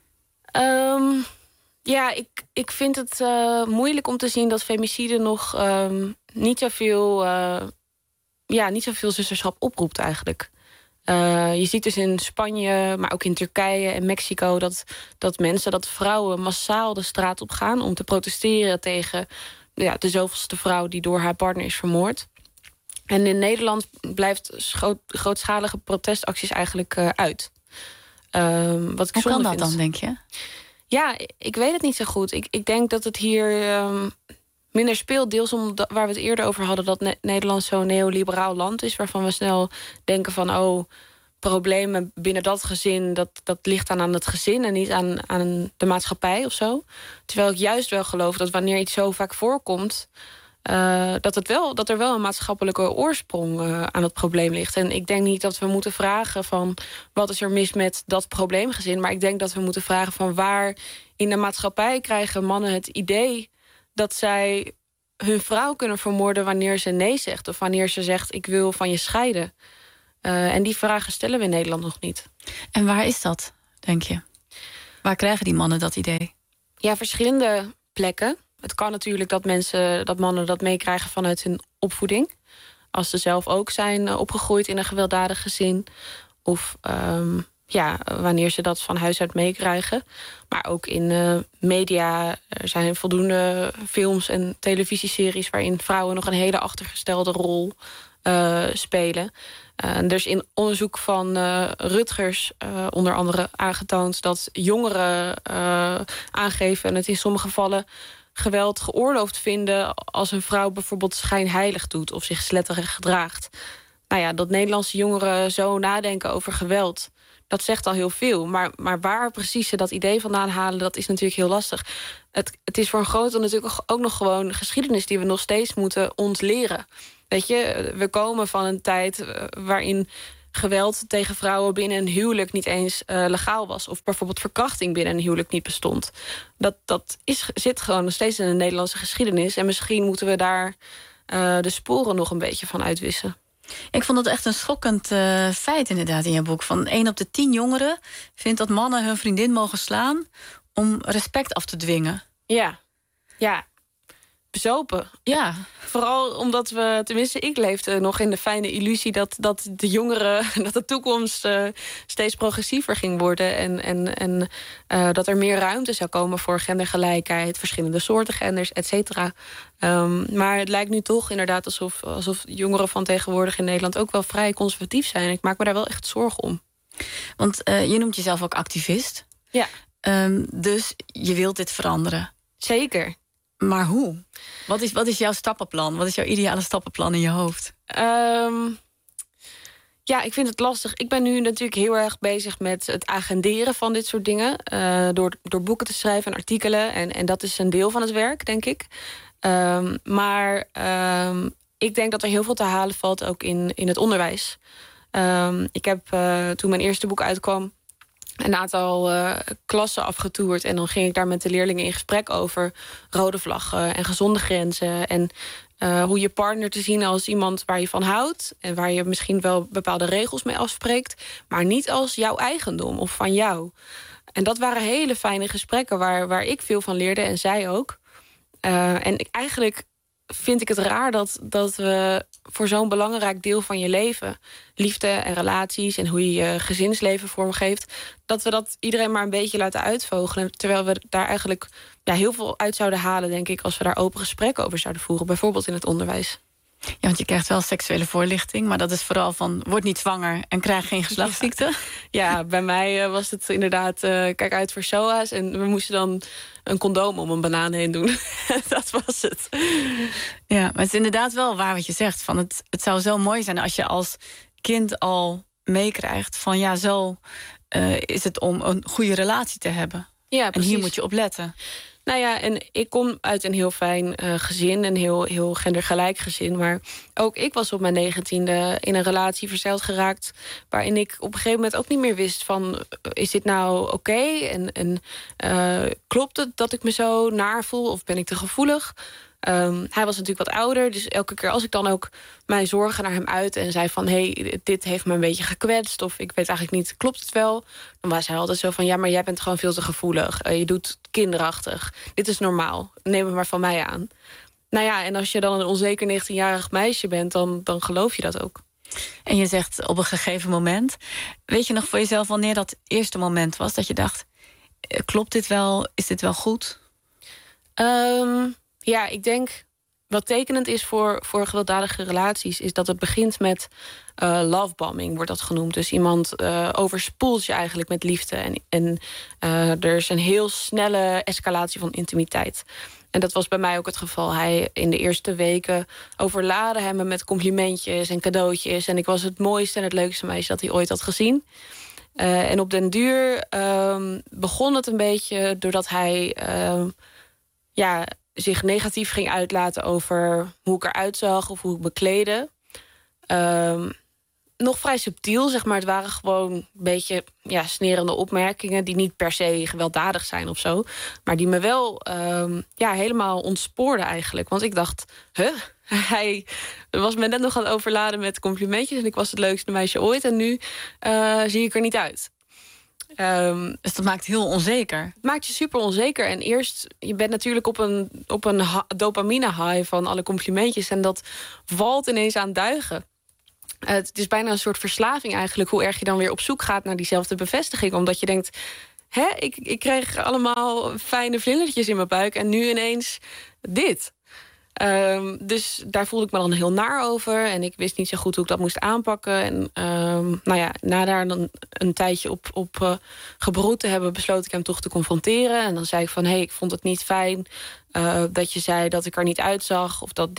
Ja, ik vind het moeilijk om te zien dat femicide nog niet zoveel zusterschap oproept eigenlijk. Je ziet dus in Spanje, maar ook in Turkije en Mexico... dat vrouwen massaal de straat op gaan om te protesteren tegen de zoveelste vrouw die door haar partner is vermoord. En in Nederland blijft grootschalige protestacties eigenlijk uit. Wat ik Hoe kan dat vind. dan, denk je? Ja, ik weet het niet zo goed. Ik denk dat het hier minder speelt. Deels waar we het eerder over hadden... dat Nederland zo'n neoliberaal land is... waarvan we snel denken van... problemen binnen dat gezin... dat ligt dan aan het gezin en niet aan de maatschappij of zo. Terwijl ik juist wel geloof dat wanneer iets zo vaak voorkomt... dat er wel een maatschappelijke oorsprong aan het probleem ligt. En ik denk niet dat we moeten vragen van... wat is er mis met dat probleemgezin? Maar ik denk dat we moeten vragen van waar in de maatschappij... krijgen mannen het idee dat zij hun vrouw kunnen vermoorden... wanneer ze nee zegt of wanneer ze zegt ik wil van je scheiden. En die vragen stellen we in Nederland nog niet. En waar is dat, denk je? Waar krijgen die mannen dat idee? Ja, verschillende plekken. Het kan natuurlijk dat mannen dat meekrijgen vanuit hun opvoeding. Als ze zelf ook zijn opgegroeid in een gewelddadig gezin. Of wanneer ze dat van huis uit meekrijgen. Maar ook in media, er zijn voldoende films en televisieseries waarin vrouwen nog een hele achtergestelde rol spelen. Er is in onderzoek van Rutgers onder andere aangetoond dat jongeren aangeven en het in sommige gevallen geweld geoorloofd vinden als een vrouw bijvoorbeeld schijnheilig doet of zich sletterig gedraagt. Nou ja, dat Nederlandse jongeren zo nadenken over geweld, dat zegt al heel veel. Maar waar precies ze dat idee vandaan halen, dat is natuurlijk heel lastig. Het is voor een groot deel natuurlijk ook nog gewoon geschiedenis die we nog steeds moeten ontleren. Weet je, we komen van een tijd waarin geweld tegen vrouwen binnen een huwelijk niet eens legaal was. Of bijvoorbeeld verkrachting binnen een huwelijk niet bestond. Dat zit gewoon nog steeds in de Nederlandse geschiedenis. En misschien moeten we daar de sporen nog een beetje van uitwissen. Ik vond dat echt een schokkend feit inderdaad in je boek. Van 1 op de 10 jongeren vindt dat mannen hun vriendin mogen slaan om respect af te dwingen. Ja. Bezopen. Ja. Vooral omdat we, tenminste ik leefde nog in de fijne illusie dat de jongeren, dat de toekomst steeds progressiever ging worden. En dat er meer ruimte zou komen voor gendergelijkheid, verschillende soorten genders, et cetera. Maar het lijkt nu toch inderdaad alsof jongeren van tegenwoordig in Nederland ook wel vrij conservatief zijn. Ik maak me daar wel echt zorgen om. Want je noemt jezelf ook activist. Ja. Dus je wilt dit veranderen. Zeker. Maar hoe? Wat is jouw stappenplan? Wat is jouw ideale stappenplan in je hoofd? Ik vind het lastig. Ik ben nu natuurlijk heel erg bezig met het agenderen van dit soort dingen. Door boeken te schrijven en artikelen. En dat is een deel van het werk, denk ik. Maar ik denk dat er heel veel te halen valt ook in het onderwijs. Ik heb toen mijn eerste boek uitkwam een aantal klassen afgetoerd. En dan ging ik daar met de leerlingen in gesprek over rode vlaggen en gezonde grenzen. En hoe je partner te zien als iemand waar je van houdt. En waar je misschien wel bepaalde regels mee afspreekt. Maar niet als jouw eigendom of van jou. En dat waren hele fijne gesprekken waar ik veel van leerde en zij ook. Eigenlijk vind ik het raar dat we voor zo'n belangrijk deel van je leven, liefde en relaties en hoe je je gezinsleven vormgeeft, dat we dat iedereen maar een beetje laten uitvogelen. Terwijl we daar eigenlijk heel veel uit zouden halen, denk ik, als we daar open gesprekken over zouden voeren. Bijvoorbeeld in het onderwijs. Ja, want je krijgt wel seksuele voorlichting, maar dat is vooral van word niet zwanger en krijg geen geslachtsziekte. Ja, bij mij was het inderdaad kijk uit voor SOA's en we moesten dan een condoom om een banaan heen doen. Dat was het. Ja, maar het is inderdaad wel waar wat je zegt. Van het zou zo mooi zijn als je als kind al meekrijgt van zo is het om een goede relatie te hebben. Ja, precies. En hier moet je op letten. Nou ja, en ik kom uit een heel fijn gezin, een heel gendergelijk gezin. Maar ook ik was op mijn 19e in een relatie verzeild geraakt, waarin ik op een gegeven moment ook niet meer wist van, is dit nou oké? En klopt het dat ik me zo naar voel of ben ik te gevoelig? Hij was natuurlijk wat ouder, dus elke keer als ik dan ook mijn zorgen naar hem uit en zei van, dit heeft me een beetje gekwetst of ik weet eigenlijk niet, klopt het wel? Dan was hij altijd zo van, ja, maar jij bent gewoon veel te gevoelig. Je doet kinderachtig. Dit is normaal. Neem het maar van mij aan. Nou ja, en als je dan een onzeker 19-jarig meisje bent, dan geloof je dat ook. En je zegt op een gegeven moment, weet je nog voor jezelf wanneer dat eerste moment was dat je dacht, klopt dit wel? Is dit wel goed? Ja, ik denk wat tekenend is voor gewelddadige relaties, is dat het begint met lovebombing, wordt dat genoemd. Dus iemand overspoelt je eigenlijk met liefde. En er is een heel snelle escalatie van intimiteit. En dat was bij mij ook het geval. Hij in de eerste weken overlaadde hij me met complimentjes en cadeautjes. En ik was het mooiste en het leukste meisje dat hij ooit had gezien. En op den duur begon het een beetje doordat hij zich negatief ging uitlaten over hoe ik eruit zag of hoe ik me kleedde. Nog vrij subtiel, zeg maar. Het waren gewoon een beetje snerende opmerkingen die niet per se gewelddadig zijn of zo. Maar die me wel helemaal ontspoorden eigenlijk. Want ik dacht, hij was me net nog aan het overladen met complimentjes en ik was het leukste meisje ooit en nu zie ik er niet uit. Dus dat maakt heel onzeker. Het maakt je super onzeker. En eerst, je bent natuurlijk op een dopamine high van alle complimentjes. En dat valt ineens aan duigen. Het is bijna een soort verslaving eigenlijk, hoe erg je dan weer op zoek gaat naar diezelfde bevestiging. Omdat je denkt, ik kreeg allemaal fijne vlindertjes in mijn buik en nu ineens dit. Dus daar voelde ik me dan heel naar over. En ik wist niet zo goed hoe ik dat moest aanpakken. En na daar dan een tijdje op gebroed te hebben, besloot ik hem toch te confronteren. En dan zei ik van, ik vond het niet fijn dat je zei dat ik er niet uitzag. Of dat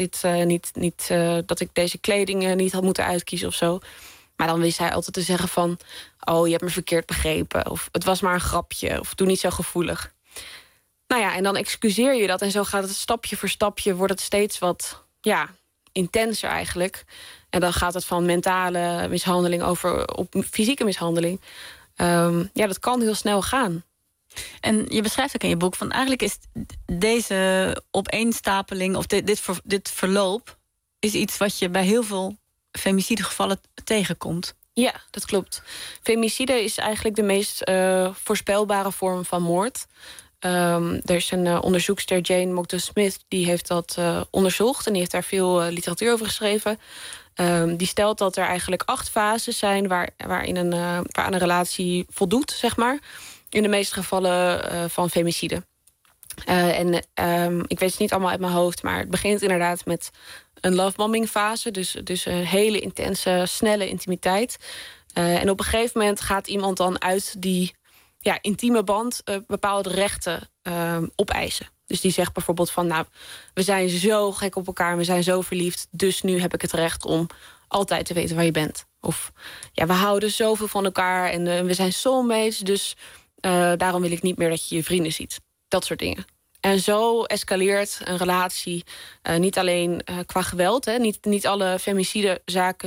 dat ik deze kleding niet had moeten uitkiezen of zo. Maar dan wist hij altijd te zeggen van, je hebt me verkeerd begrepen. Of het was maar een grapje. Of doe niet zo gevoelig. En dan excuseer je dat. En zo gaat het stapje voor stapje. Wordt het steeds wat intenser eigenlijk. En dan gaat het van mentale mishandeling over op fysieke mishandeling. Dat kan heel snel gaan. En je beschrijft ook in je boek van eigenlijk is deze opeenstapeling of dit verloop is iets wat je bij heel veel femicidegevallen tegenkomt. Ja, dat klopt. Femicide is eigenlijk de meest voorspelbare vorm van moord. Er is een onderzoekster, Jane Mogden-Smith, die heeft dat onderzocht en die heeft daar veel literatuur over geschreven. Die stelt dat er eigenlijk 8 fases zijn waaraan een relatie voldoet, zeg maar. In de meeste gevallen van femicide. Ik weet het niet allemaal uit mijn hoofd, maar het begint inderdaad met een lovebombing fase. Dus een hele intense, snelle intimiteit. En op een gegeven moment gaat iemand dan uit die intieme band bepaalde rechten opeisen. Dus die zegt bijvoorbeeld van, we zijn zo gek op elkaar, we zijn zo verliefd, dus nu heb ik het recht om altijd te weten waar je bent. Of we houden zoveel van elkaar en we zijn soulmates, dus daarom wil ik niet meer dat je je vrienden ziet. Dat soort dingen. En zo escaleert een relatie niet alleen qua geweld. Hè. Niet alle femicidezaken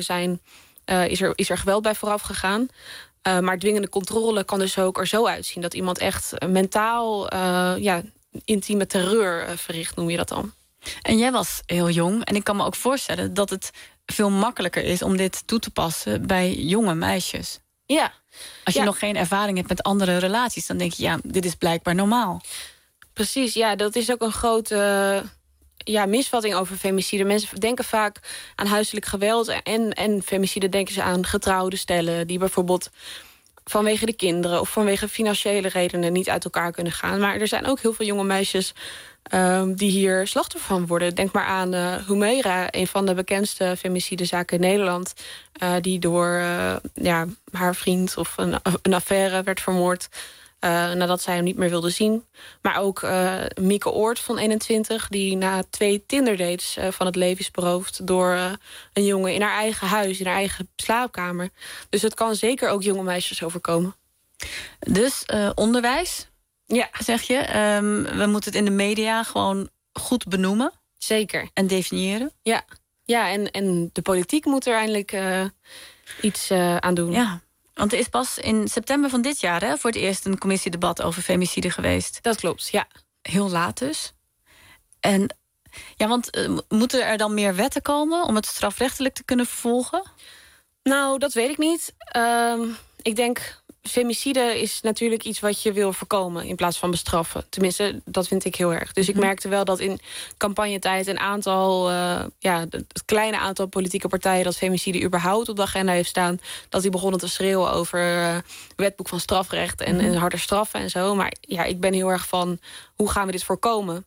is er geweld bij vooraf gegaan. Maar dwingende controle kan dus ook er zo uitzien dat iemand echt mentaal intieme terreur verricht, noem je dat dan. En jij was heel jong en ik kan me ook voorstellen dat het veel makkelijker is om dit toe te passen bij jonge meisjes. Ja. Als je nog geen ervaring hebt met andere relaties, dan denk je, dit is blijkbaar normaal. Precies, dat is ook een grote misvatting over femicide. Mensen denken vaak aan huiselijk geweld en femicide denken ze aan getrouwde stellen die bijvoorbeeld vanwege de kinderen of vanwege financiële redenen niet uit elkaar kunnen gaan. Maar er zijn ook heel veel jonge meisjes die hier slachtoffer van worden. Denk maar aan Humeira, een van de bekendste femicidezaken in Nederland, die door haar vriend of een affaire werd vermoord. Nadat zij hem niet meer wilde zien. Maar ook Mieke Oort van 21... die na 2 Tinder-dates van het leven is beroofd door een jongen in haar eigen huis, in haar eigen slaapkamer. Dus het kan zeker ook jonge meisjes overkomen. Dus onderwijs, zeg je. We moeten het in de media gewoon goed benoemen. Zeker. En definiëren. Ja, en de politiek moet er eindelijk iets aan doen. Ja. Want er is pas in september van dit jaar voor het eerst een commissiedebat over femicide geweest. Dat klopt, ja. Heel laat dus. En want moeten er dan meer wetten komen om het strafrechtelijk te kunnen vervolgen? Nou, dat weet ik niet. Ik denk, femicide is natuurlijk iets wat je wil voorkomen in plaats van bestraffen. Tenminste, dat vind ik heel erg. Dus ik merkte wel dat in campagnetijd een aantal, het kleine aantal politieke partijen dat femicide überhaupt op de agenda heeft staan, dat die begonnen te schreeuwen over wetboek van strafrecht en harder straffen en zo. Maar ik ben heel erg van, hoe gaan we dit voorkomen?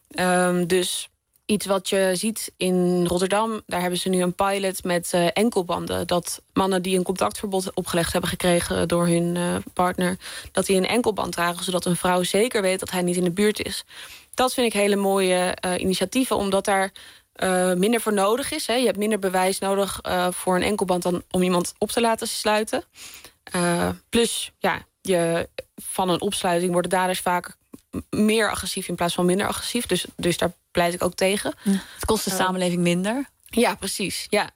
Dus iets wat je ziet in Rotterdam, daar hebben ze nu een pilot met enkelbanden. Dat mannen die een contactverbod opgelegd hebben gekregen door hun partner, dat die een enkelband dragen, zodat een vrouw zeker weet dat hij niet in de buurt is. Dat vind ik hele mooie initiatieven, omdat daar minder voor nodig is. Hè. Je hebt minder bewijs nodig voor een enkelband dan om iemand op te laten sluiten. Plus, van een opsluiting worden daders vaak meer agressief in plaats van minder agressief. Dus daar pleit ik ook tegen. Het kost de samenleving minder. Ja, precies. Ja.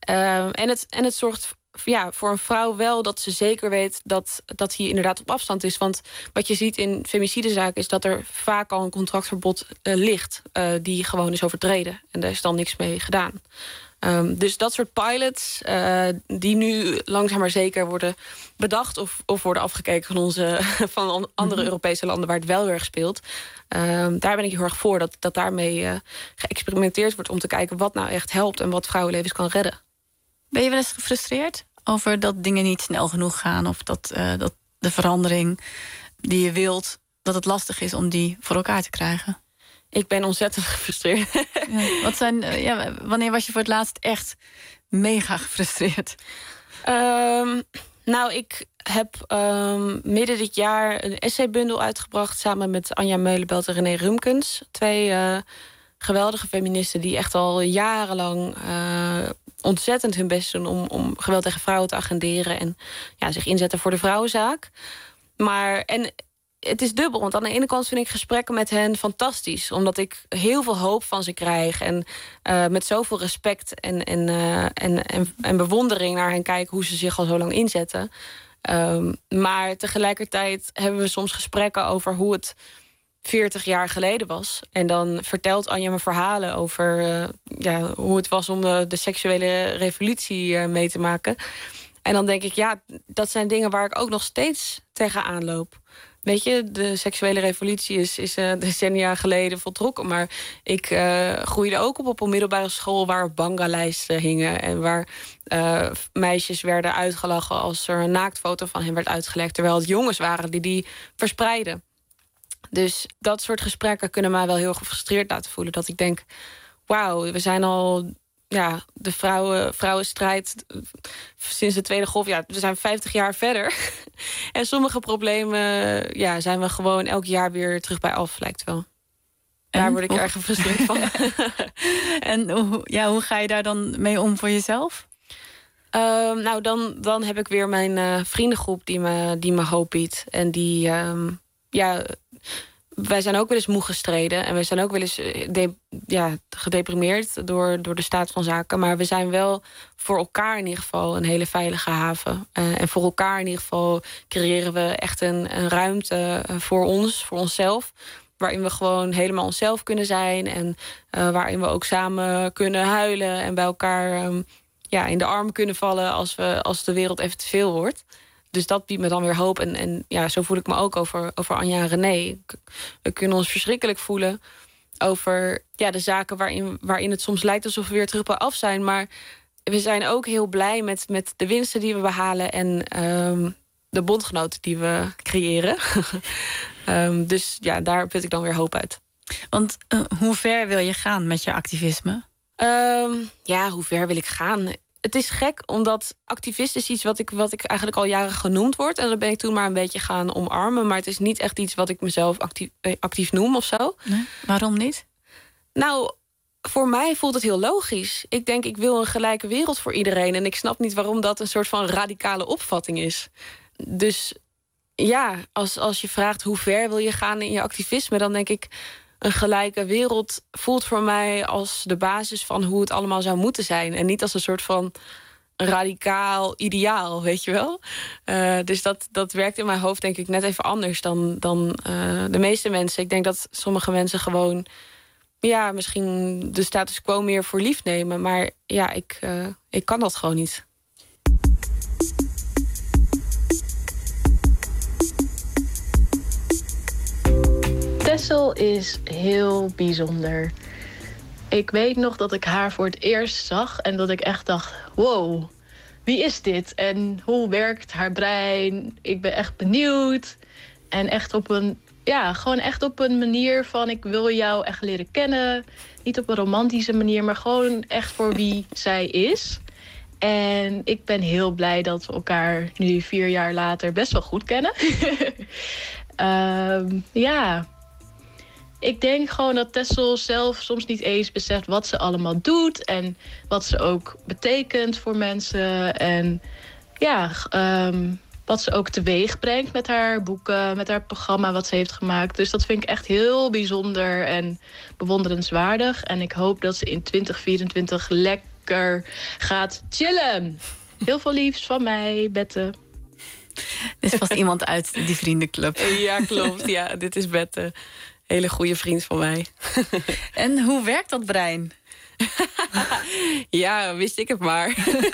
En het zorgt voor een vrouw wel dat ze zeker weet dat hij inderdaad op afstand is. Want wat je ziet in femicidezaken is dat er vaak al een contractverbod ligt die gewoon is overtreden. En daar is dan niks mee gedaan. Dus dat soort pilots die nu langzaam maar zeker worden bedacht of worden afgekeken van andere Europese landen waar het wel heel erg speelt. Daar ben ik heel erg voor dat daarmee geëxperimenteerd wordt om te kijken wat nou echt helpt en wat vrouwenlevens kan redden. Ben je wel eens gefrustreerd over dat dingen niet snel genoeg gaan, of dat de verandering die je wilt, dat het lastig is om die voor elkaar te krijgen? Ik ben ontzettend gefrustreerd. Wanneer was je voor het laatst echt mega gefrustreerd? Nou, ik heb midden dit jaar een essaybundel uitgebracht samen met Anja Meulenbelt en René Rumkens. 2 geweldige feministen die echt al jarenlang ontzettend hun best doen om geweld tegen vrouwen te agenderen en zich inzetten voor de vrouwenzaak. En het is dubbel, want aan de ene kant vind ik gesprekken met hen fantastisch, omdat ik heel veel hoop van ze krijg en met zoveel respect en bewondering naar hen kijk hoe ze zich al zo lang inzetten. Maar tegelijkertijd hebben we soms gesprekken over hoe het 40 jaar geleden was. En dan vertelt Anja me verhalen over hoe het was om de seksuele revolutie mee te maken. En dan denk ik, dat zijn dingen waar ik ook nog steeds tegenaan loop. Weet je, de seksuele revolutie is decennia geleden voltrokken. Maar ik groeide ook op een middelbare school waar banga-lijsten hingen. En waar meisjes werden uitgelachen als er een naaktfoto van hen werd uitgelegd. Terwijl het jongens waren die verspreidden. Dus dat soort gesprekken kunnen mij wel heel gefrustreerd laten voelen. Dat ik denk, wauw, we zijn al de vrouwenstrijd sinds de Tweede Golf. Ja, we zijn 50 jaar verder. En sommige problemen zijn we gewoon elk jaar weer terug bij af, lijkt wel. Daar word ik erg gefrustreerd van. En hoe ga je daar dan mee om voor jezelf? Dan heb ik weer mijn vriendengroep die me hoop biedt. En die... wij zijn ook wel eens moe gestreden. En we zijn ook wel eens gedeprimeerd door de staat van zaken. Maar we zijn wel voor elkaar in ieder geval een hele veilige haven. En voor elkaar in ieder geval creëren we echt een ruimte voor onszelf. Waarin we gewoon helemaal onszelf kunnen zijn. En waarin we ook samen kunnen huilen. En bij elkaar in de armen kunnen vallen als de wereld even te veel wordt. Dus dat biedt me dan weer hoop. En zo voel ik me ook over Anja en René. We kunnen ons verschrikkelijk voelen over de zaken waarin het soms lijkt alsof we weer terug bij af zijn. Maar we zijn ook heel blij met de winsten die we behalen en de bondgenoten die we creëren. Dus daar put ik dan weer hoop uit. Want hoe ver wil je gaan met je activisme? Hoe ver wil ik gaan? Het is gek, omdat activist is iets wat ik eigenlijk al jaren genoemd word. En dat ben ik toen maar een beetje gaan omarmen. Maar het is niet echt iets wat ik mezelf actief noem of zo. Nee? Waarom niet? Nou, voor mij voelt het heel logisch. Ik denk, ik wil een gelijke wereld voor iedereen. En ik snap niet waarom dat een soort van radicale opvatting is. Dus als je vraagt hoe ver wil je gaan in je activisme, dan denk ik, een gelijke wereld voelt voor mij als de basis van hoe het allemaal zou moeten zijn. En niet als een soort van radicaal ideaal, weet je wel. Dus dat werkt in mijn hoofd denk ik net even anders dan de meeste mensen. Ik denk dat sommige mensen gewoon misschien de status quo meer voor lief nemen. Maar ik kan dat gewoon niet. Tessel is heel bijzonder. Ik weet nog dat ik haar voor het eerst zag en dat ik echt dacht, wow, wie is dit? En hoe werkt haar brein? Ik ben echt benieuwd. En echt gewoon echt op een manier van, ik wil jou echt leren kennen. Niet op een romantische manier, maar gewoon echt voor wie zij is. En ik ben heel blij dat we elkaar nu 4 jaar later best wel goed kennen. Ik denk gewoon dat Tessel zelf soms niet eens beseft wat ze allemaal doet. En wat ze ook betekent voor mensen. En wat ze ook teweeg brengt met haar boeken, met haar programma wat ze heeft gemaakt. Dus dat vind ik echt heel bijzonder en bewonderenswaardig. En ik hoop dat ze in 2024 lekker gaat chillen. Heel veel liefs van mij, Bette. Dit is vast iemand uit die vriendenclub. Ja, klopt. Ja, dit is Bette. Hele goede vriend van mij. En hoe werkt dat brein? Ja, wist ik het maar.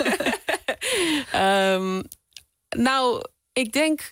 Ik denk...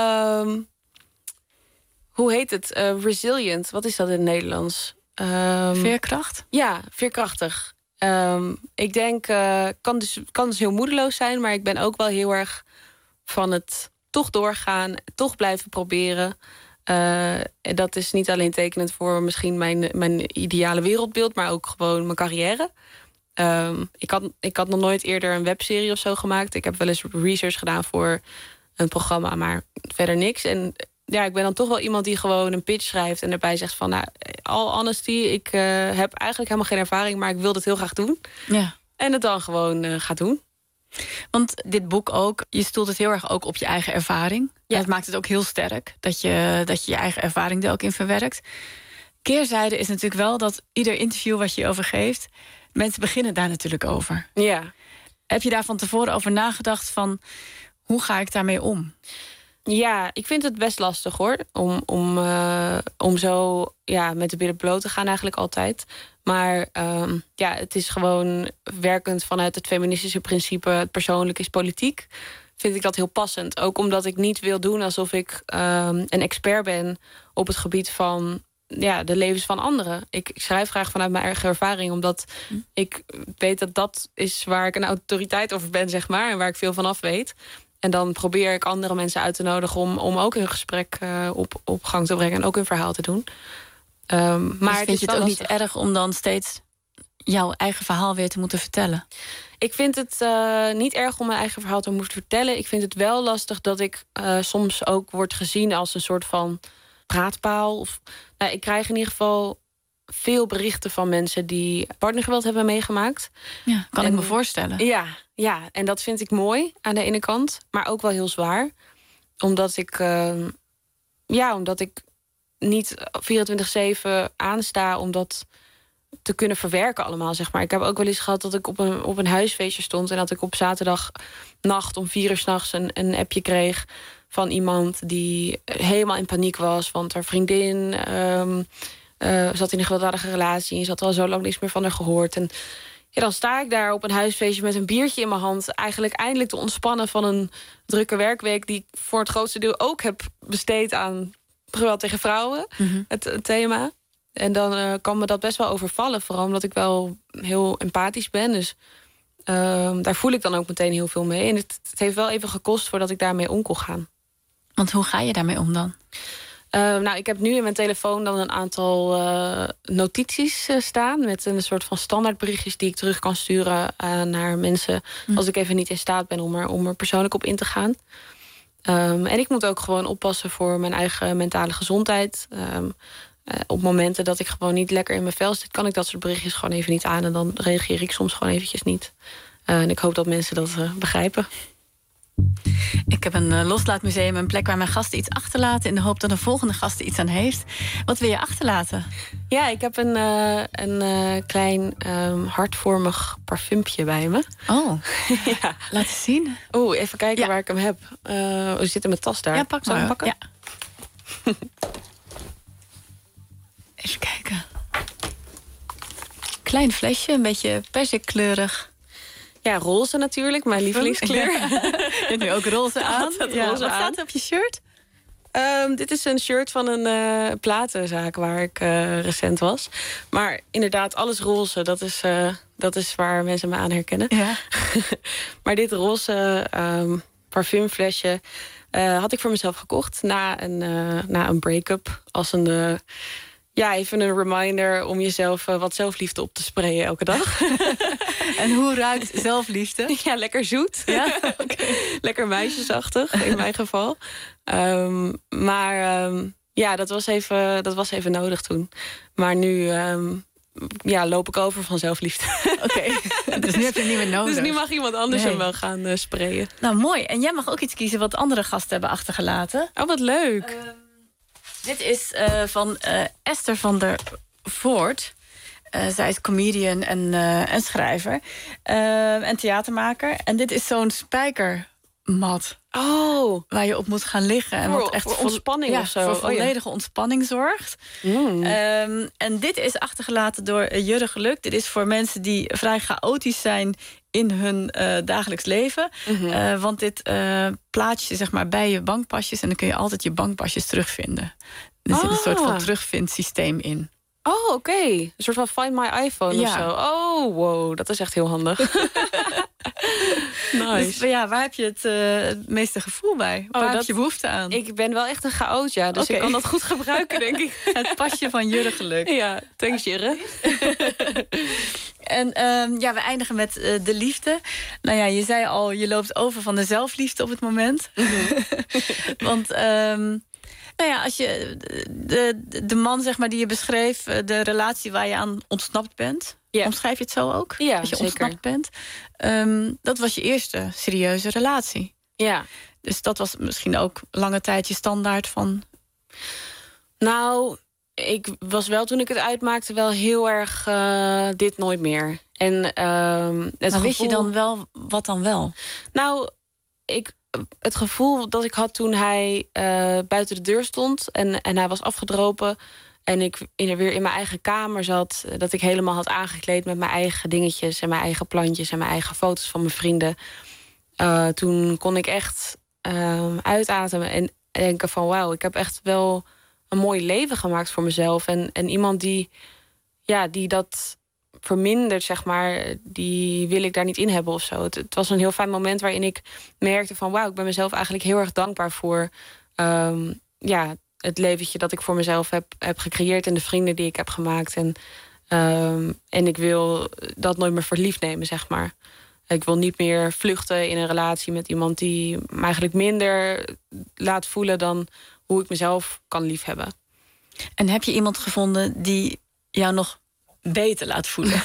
hoe heet het? Resilient. Wat is dat in het Nederlands? Veerkracht? Ja, veerkrachtig. Ik denk, kan dus heel moedeloos zijn, maar ik ben ook wel heel erg van het toch doorgaan, toch blijven proberen. En dat is niet alleen tekenend voor misschien mijn ideale wereldbeeld, maar ook gewoon mijn carrière. Ik had nog nooit eerder een webserie of zo gemaakt. Ik heb wel eens research gedaan voor een programma, maar verder niks. En ja, ik ben dan toch wel iemand die gewoon een pitch schrijft en daarbij zegt van, all honesty, ik heb eigenlijk helemaal geen ervaring, maar ik wil het heel graag doen. Ja. En het dan gewoon gaat doen. Want dit boek ook, je stoelt het heel erg ook op je eigen ervaring. Ja. Dat maakt het ook heel sterk, dat je je eigen ervaring er ook in verwerkt. Keerzijde is natuurlijk wel dat ieder interview wat je over geeft, mensen beginnen daar natuurlijk over. Ja. Heb je daar van tevoren over nagedacht van, hoe ga ik daarmee om? Ja, ik vind het best lastig hoor. Om zo met de billen bloot te gaan eigenlijk altijd. Maar het is gewoon werkend vanuit het feministische principe, het persoonlijk is politiek. Vind ik dat heel passend. Ook omdat ik niet wil doen alsof ik een expert ben op het gebied van de levens van anderen. Ik schrijf graag vanuit mijn eigen ervaring, omdat ik weet dat is waar ik een autoriteit over ben, zeg maar, en waar ik veel van af weet. En dan probeer ik andere mensen uit te nodigen om ook hun gesprek op gang te brengen en ook hun verhaal te doen. Maar vind je het ook niet erg om dan steeds jouw eigen verhaal weer te moeten vertellen? Ik vind het niet erg om mijn eigen verhaal te moeten vertellen. Ik vind het wel lastig dat ik soms ook word gezien als een soort van praatpaal. Ik krijg in ieder geval veel berichten van mensen die partnergeweld hebben meegemaakt. Ja, kan ik me voorstellen. Ja, en dat vind ik mooi aan de ene kant, maar ook wel heel zwaar. Omdat ik niet 24/7 aansta om dat te kunnen verwerken allemaal, zeg maar. Ik heb ook wel eens gehad dat ik op een huisfeestje stond en dat ik op zaterdagnacht om 4 uur 's nachts een appje kreeg van iemand die helemaal in paniek was, want haar vriendin zat in een gewelddadige relatie en ze had al zo lang niks meer van haar gehoord. En dan sta ik daar op een huisfeestje met een biertje in mijn hand, eigenlijk eindelijk te ontspannen van een drukke werkweek die ik voor het grootste deel ook heb besteed aan geweld tegen vrouwen, het thema. En dan kan me dat best wel overvallen, vooral omdat ik wel heel empathisch ben. Dus daar voel ik dan ook meteen heel veel mee. En het heeft wel even gekost voordat ik daarmee om kon gaan. Want hoe ga je daarmee om dan? Ik heb nu in mijn telefoon dan een aantal notities staan met een soort van standaardberichtjes die ik terug kan sturen naar mensen als ik even niet in staat ben om er persoonlijk op in te gaan. En ik moet ook gewoon oppassen voor mijn eigen mentale gezondheid. Op momenten dat ik gewoon niet lekker in mijn vel zit, kan ik dat soort berichtjes gewoon even niet aan. En dan reageer ik soms gewoon eventjes niet. En ik hoop dat mensen dat begrijpen. Ik heb een loslaatmuseum, een plek waar mijn gasten iets achterlaten in de hoop dat een volgende gast er iets aan heeft. Wat wil je achterlaten? Ja, ik heb een klein hartvormig parfumpje bij me. Oh, ja. Laat eens zien. Even kijken waar ik hem heb. Zit in mijn tas daar. Ja, pak maar. Zal ik hem pakken? Ja. Even kijken. Klein flesje, een beetje persikkleurig. Ja, roze natuurlijk, mijn lievelingskleur. Je hebt nu ook roze aan. Wat staat er op je shirt? Dit is een shirt van een platenzaak waar ik recent was. Maar inderdaad, alles roze, dat is waar mensen me aan herkennen. Ja. Maar dit roze parfumflesje had ik voor mezelf gekocht na een break-up. Als een... even een reminder om jezelf wat zelfliefde op te sprayen elke dag. En hoe ruikt zelfliefde? Ja, lekker zoet. Ja? Okay. Lekker meisjesachtig, in mijn geval. Dat was even nodig toen. Maar nu loop ik over van zelfliefde. Oké, dus nu heb je het niet meer nodig. Dus nu mag iemand anders hem wel gaan sprayen. Nou, mooi. En jij mag ook iets kiezen wat andere gasten hebben achtergelaten. Oh, wat leuk. Dit is van Esther van der Voort. Zij is comedian en schrijver. En theatermaker. En dit is zo'n spijkermat. Oh. Waar je op moet gaan liggen. En wat echt voor ontspanning of zo. Voor volledige ontspanning zorgt. En dit is achtergelaten door Jurre Geluk. Dit is voor mensen die vrij chaotisch zijn in hun dagelijks leven. Want dit plaats je zeg maar bij je bankpasjes en dan kun je altijd je bankpasjes terugvinden. Er zit een soort van terugvindsysteem in. Oh, oké. Een soort van Find My iPhone of zo. Oh, wow. Dat is echt heel handig. Nice. Dus, waar heb je het meeste gevoel bij? Waar heb je behoefte aan? Ik ben wel echt een chaot, dus ik kan dat goed gebruiken, denk ik. Het pasje van Jurre geluk. Ja, thanks Jurre. En we eindigen met de liefde. Nou ja, je zei al, je loopt over van de zelfliefde op het moment. Want als je de man zeg maar die je beschreef, de relatie waar je aan ontsnapt bent. Yeah. Omschrijf je het zo ook? Ja, dat je zeker. ontsnapt bent. Dat was je eerste serieuze relatie. Ja. Dus dat was misschien ook lange tijd je standaard van... Nou, ik was wel toen ik het uitmaakte wel heel erg dit nooit meer. En maar wist je dan wel, wat dan wel? Nou, het gevoel dat ik had toen hij buiten de deur stond en hij was afgedropen en ik weer in mijn eigen kamer zat, dat ik helemaal had aangekleed met mijn eigen dingetjes en mijn eigen plantjes en mijn eigen foto's van mijn vrienden. Toen kon ik echt uitademen en denken van wauw, ik heb echt wel een mooi leven gemaakt voor mezelf. En iemand die dat vermindert, zeg maar, die wil ik daar niet in hebben of zo. Het was een heel fijn moment waarin ik merkte van wauw, ik ben mezelf eigenlijk heel erg dankbaar voor het leventje dat ik voor mezelf heb gecreëerd en de vrienden die ik heb gemaakt. En ik wil dat nooit meer voor lief nemen, zeg maar. Ik wil niet meer vluchten in een relatie met iemand die me eigenlijk minder laat voelen dan hoe ik mezelf kan liefhebben. En heb je iemand gevonden die jou nog beter laat voelen?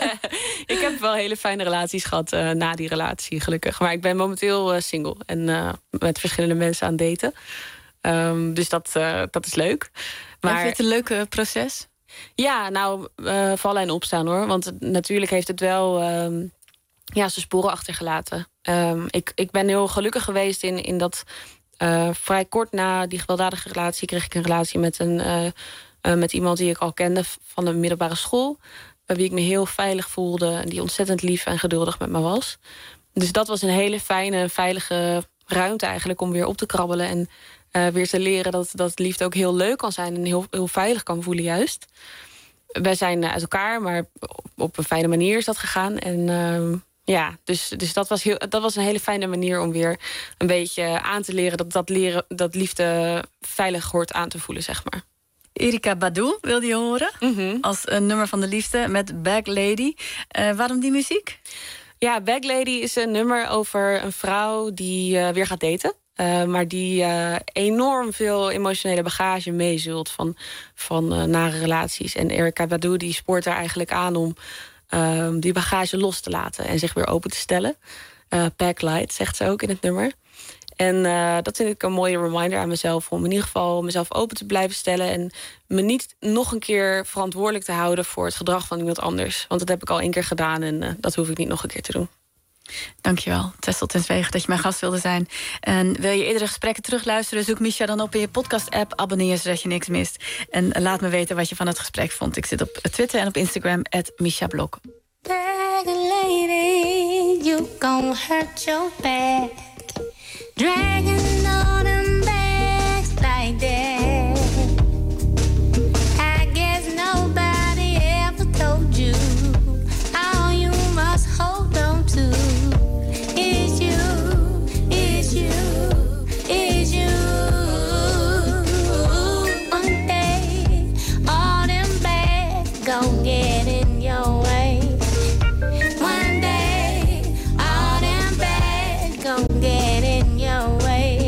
Ik heb wel hele fijne relaties gehad na die relatie, gelukkig. Maar ik ben momenteel single en met verschillende mensen aan het daten. Dus dat is leuk. Maar vind je het een leuk proces? Ja, nou, vallen en opstaan hoor. Want natuurlijk heeft het wel zijn sporen achtergelaten. Ik ben heel gelukkig geweest in dat vrij kort na die gewelddadige relatie kreeg ik een relatie met iemand die ik al kende van de middelbare school. Bij wie ik me heel veilig voelde en die ontzettend lief en geduldig met me was. Dus dat was een hele fijne, veilige ruimte eigenlijk om weer op te krabbelen en weer te leren dat liefde ook heel leuk kan zijn en heel, heel veilig kan voelen juist. Wij zijn uit elkaar, maar op een fijne manier is dat gegaan. En dus dat was een hele fijne manier om weer een beetje aan te leren dat liefde veilig hoort aan te voelen, zeg maar. Erykah Badu wilde je horen, als een nummer van de liefde met Bag Lady. Waarom die muziek? Ja, Bag Lady is een nummer over een vrouw die weer gaat daten. Maar die enorm veel emotionele bagage meezult van nare relaties. En Erykah Badu die spoort daar eigenlijk aan om die bagage los te laten en zich weer open te stellen. Pack light, zegt ze ook in het nummer. En dat vind ik een mooie reminder aan mezelf om in ieder geval mezelf open te blijven stellen en me niet nog een keer verantwoordelijk te houden voor het gedrag van iemand anders. Want dat heb ik al 1 keer gedaan en dat hoef ik niet nog een keer te doen. Dankjewel, Tessel ten Zweege, dat je mijn gast wilde zijn. En wil je eerdere gesprekken terugluisteren, zoek Misha dan op in je podcast-app. Abonneer zodat je niks mist. En laat me weten wat je van het gesprek vond. Ik zit op Twitter en op Instagram @MishaBlok. Bag lady, you gon' hurt your back. Dragging all them bags like that. I guess nobody ever told you all you must hold on to is you, is you, is you. One day, all them bags gon' get in your way. One day, all them bags gon' get in your way.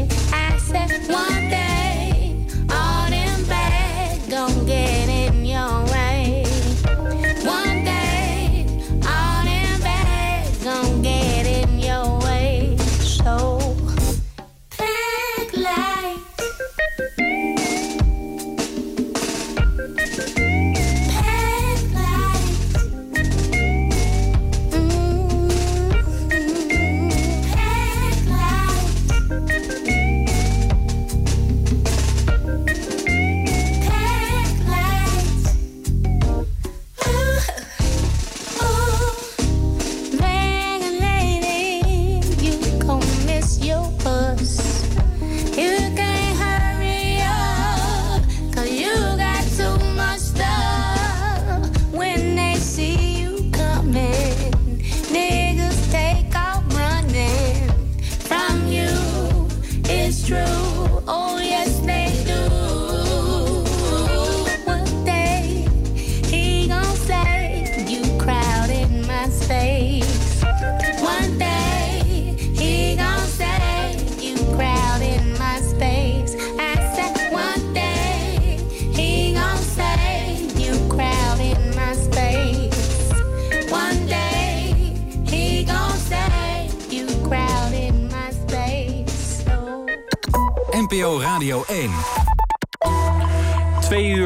NPO Radio 1. 2 uur.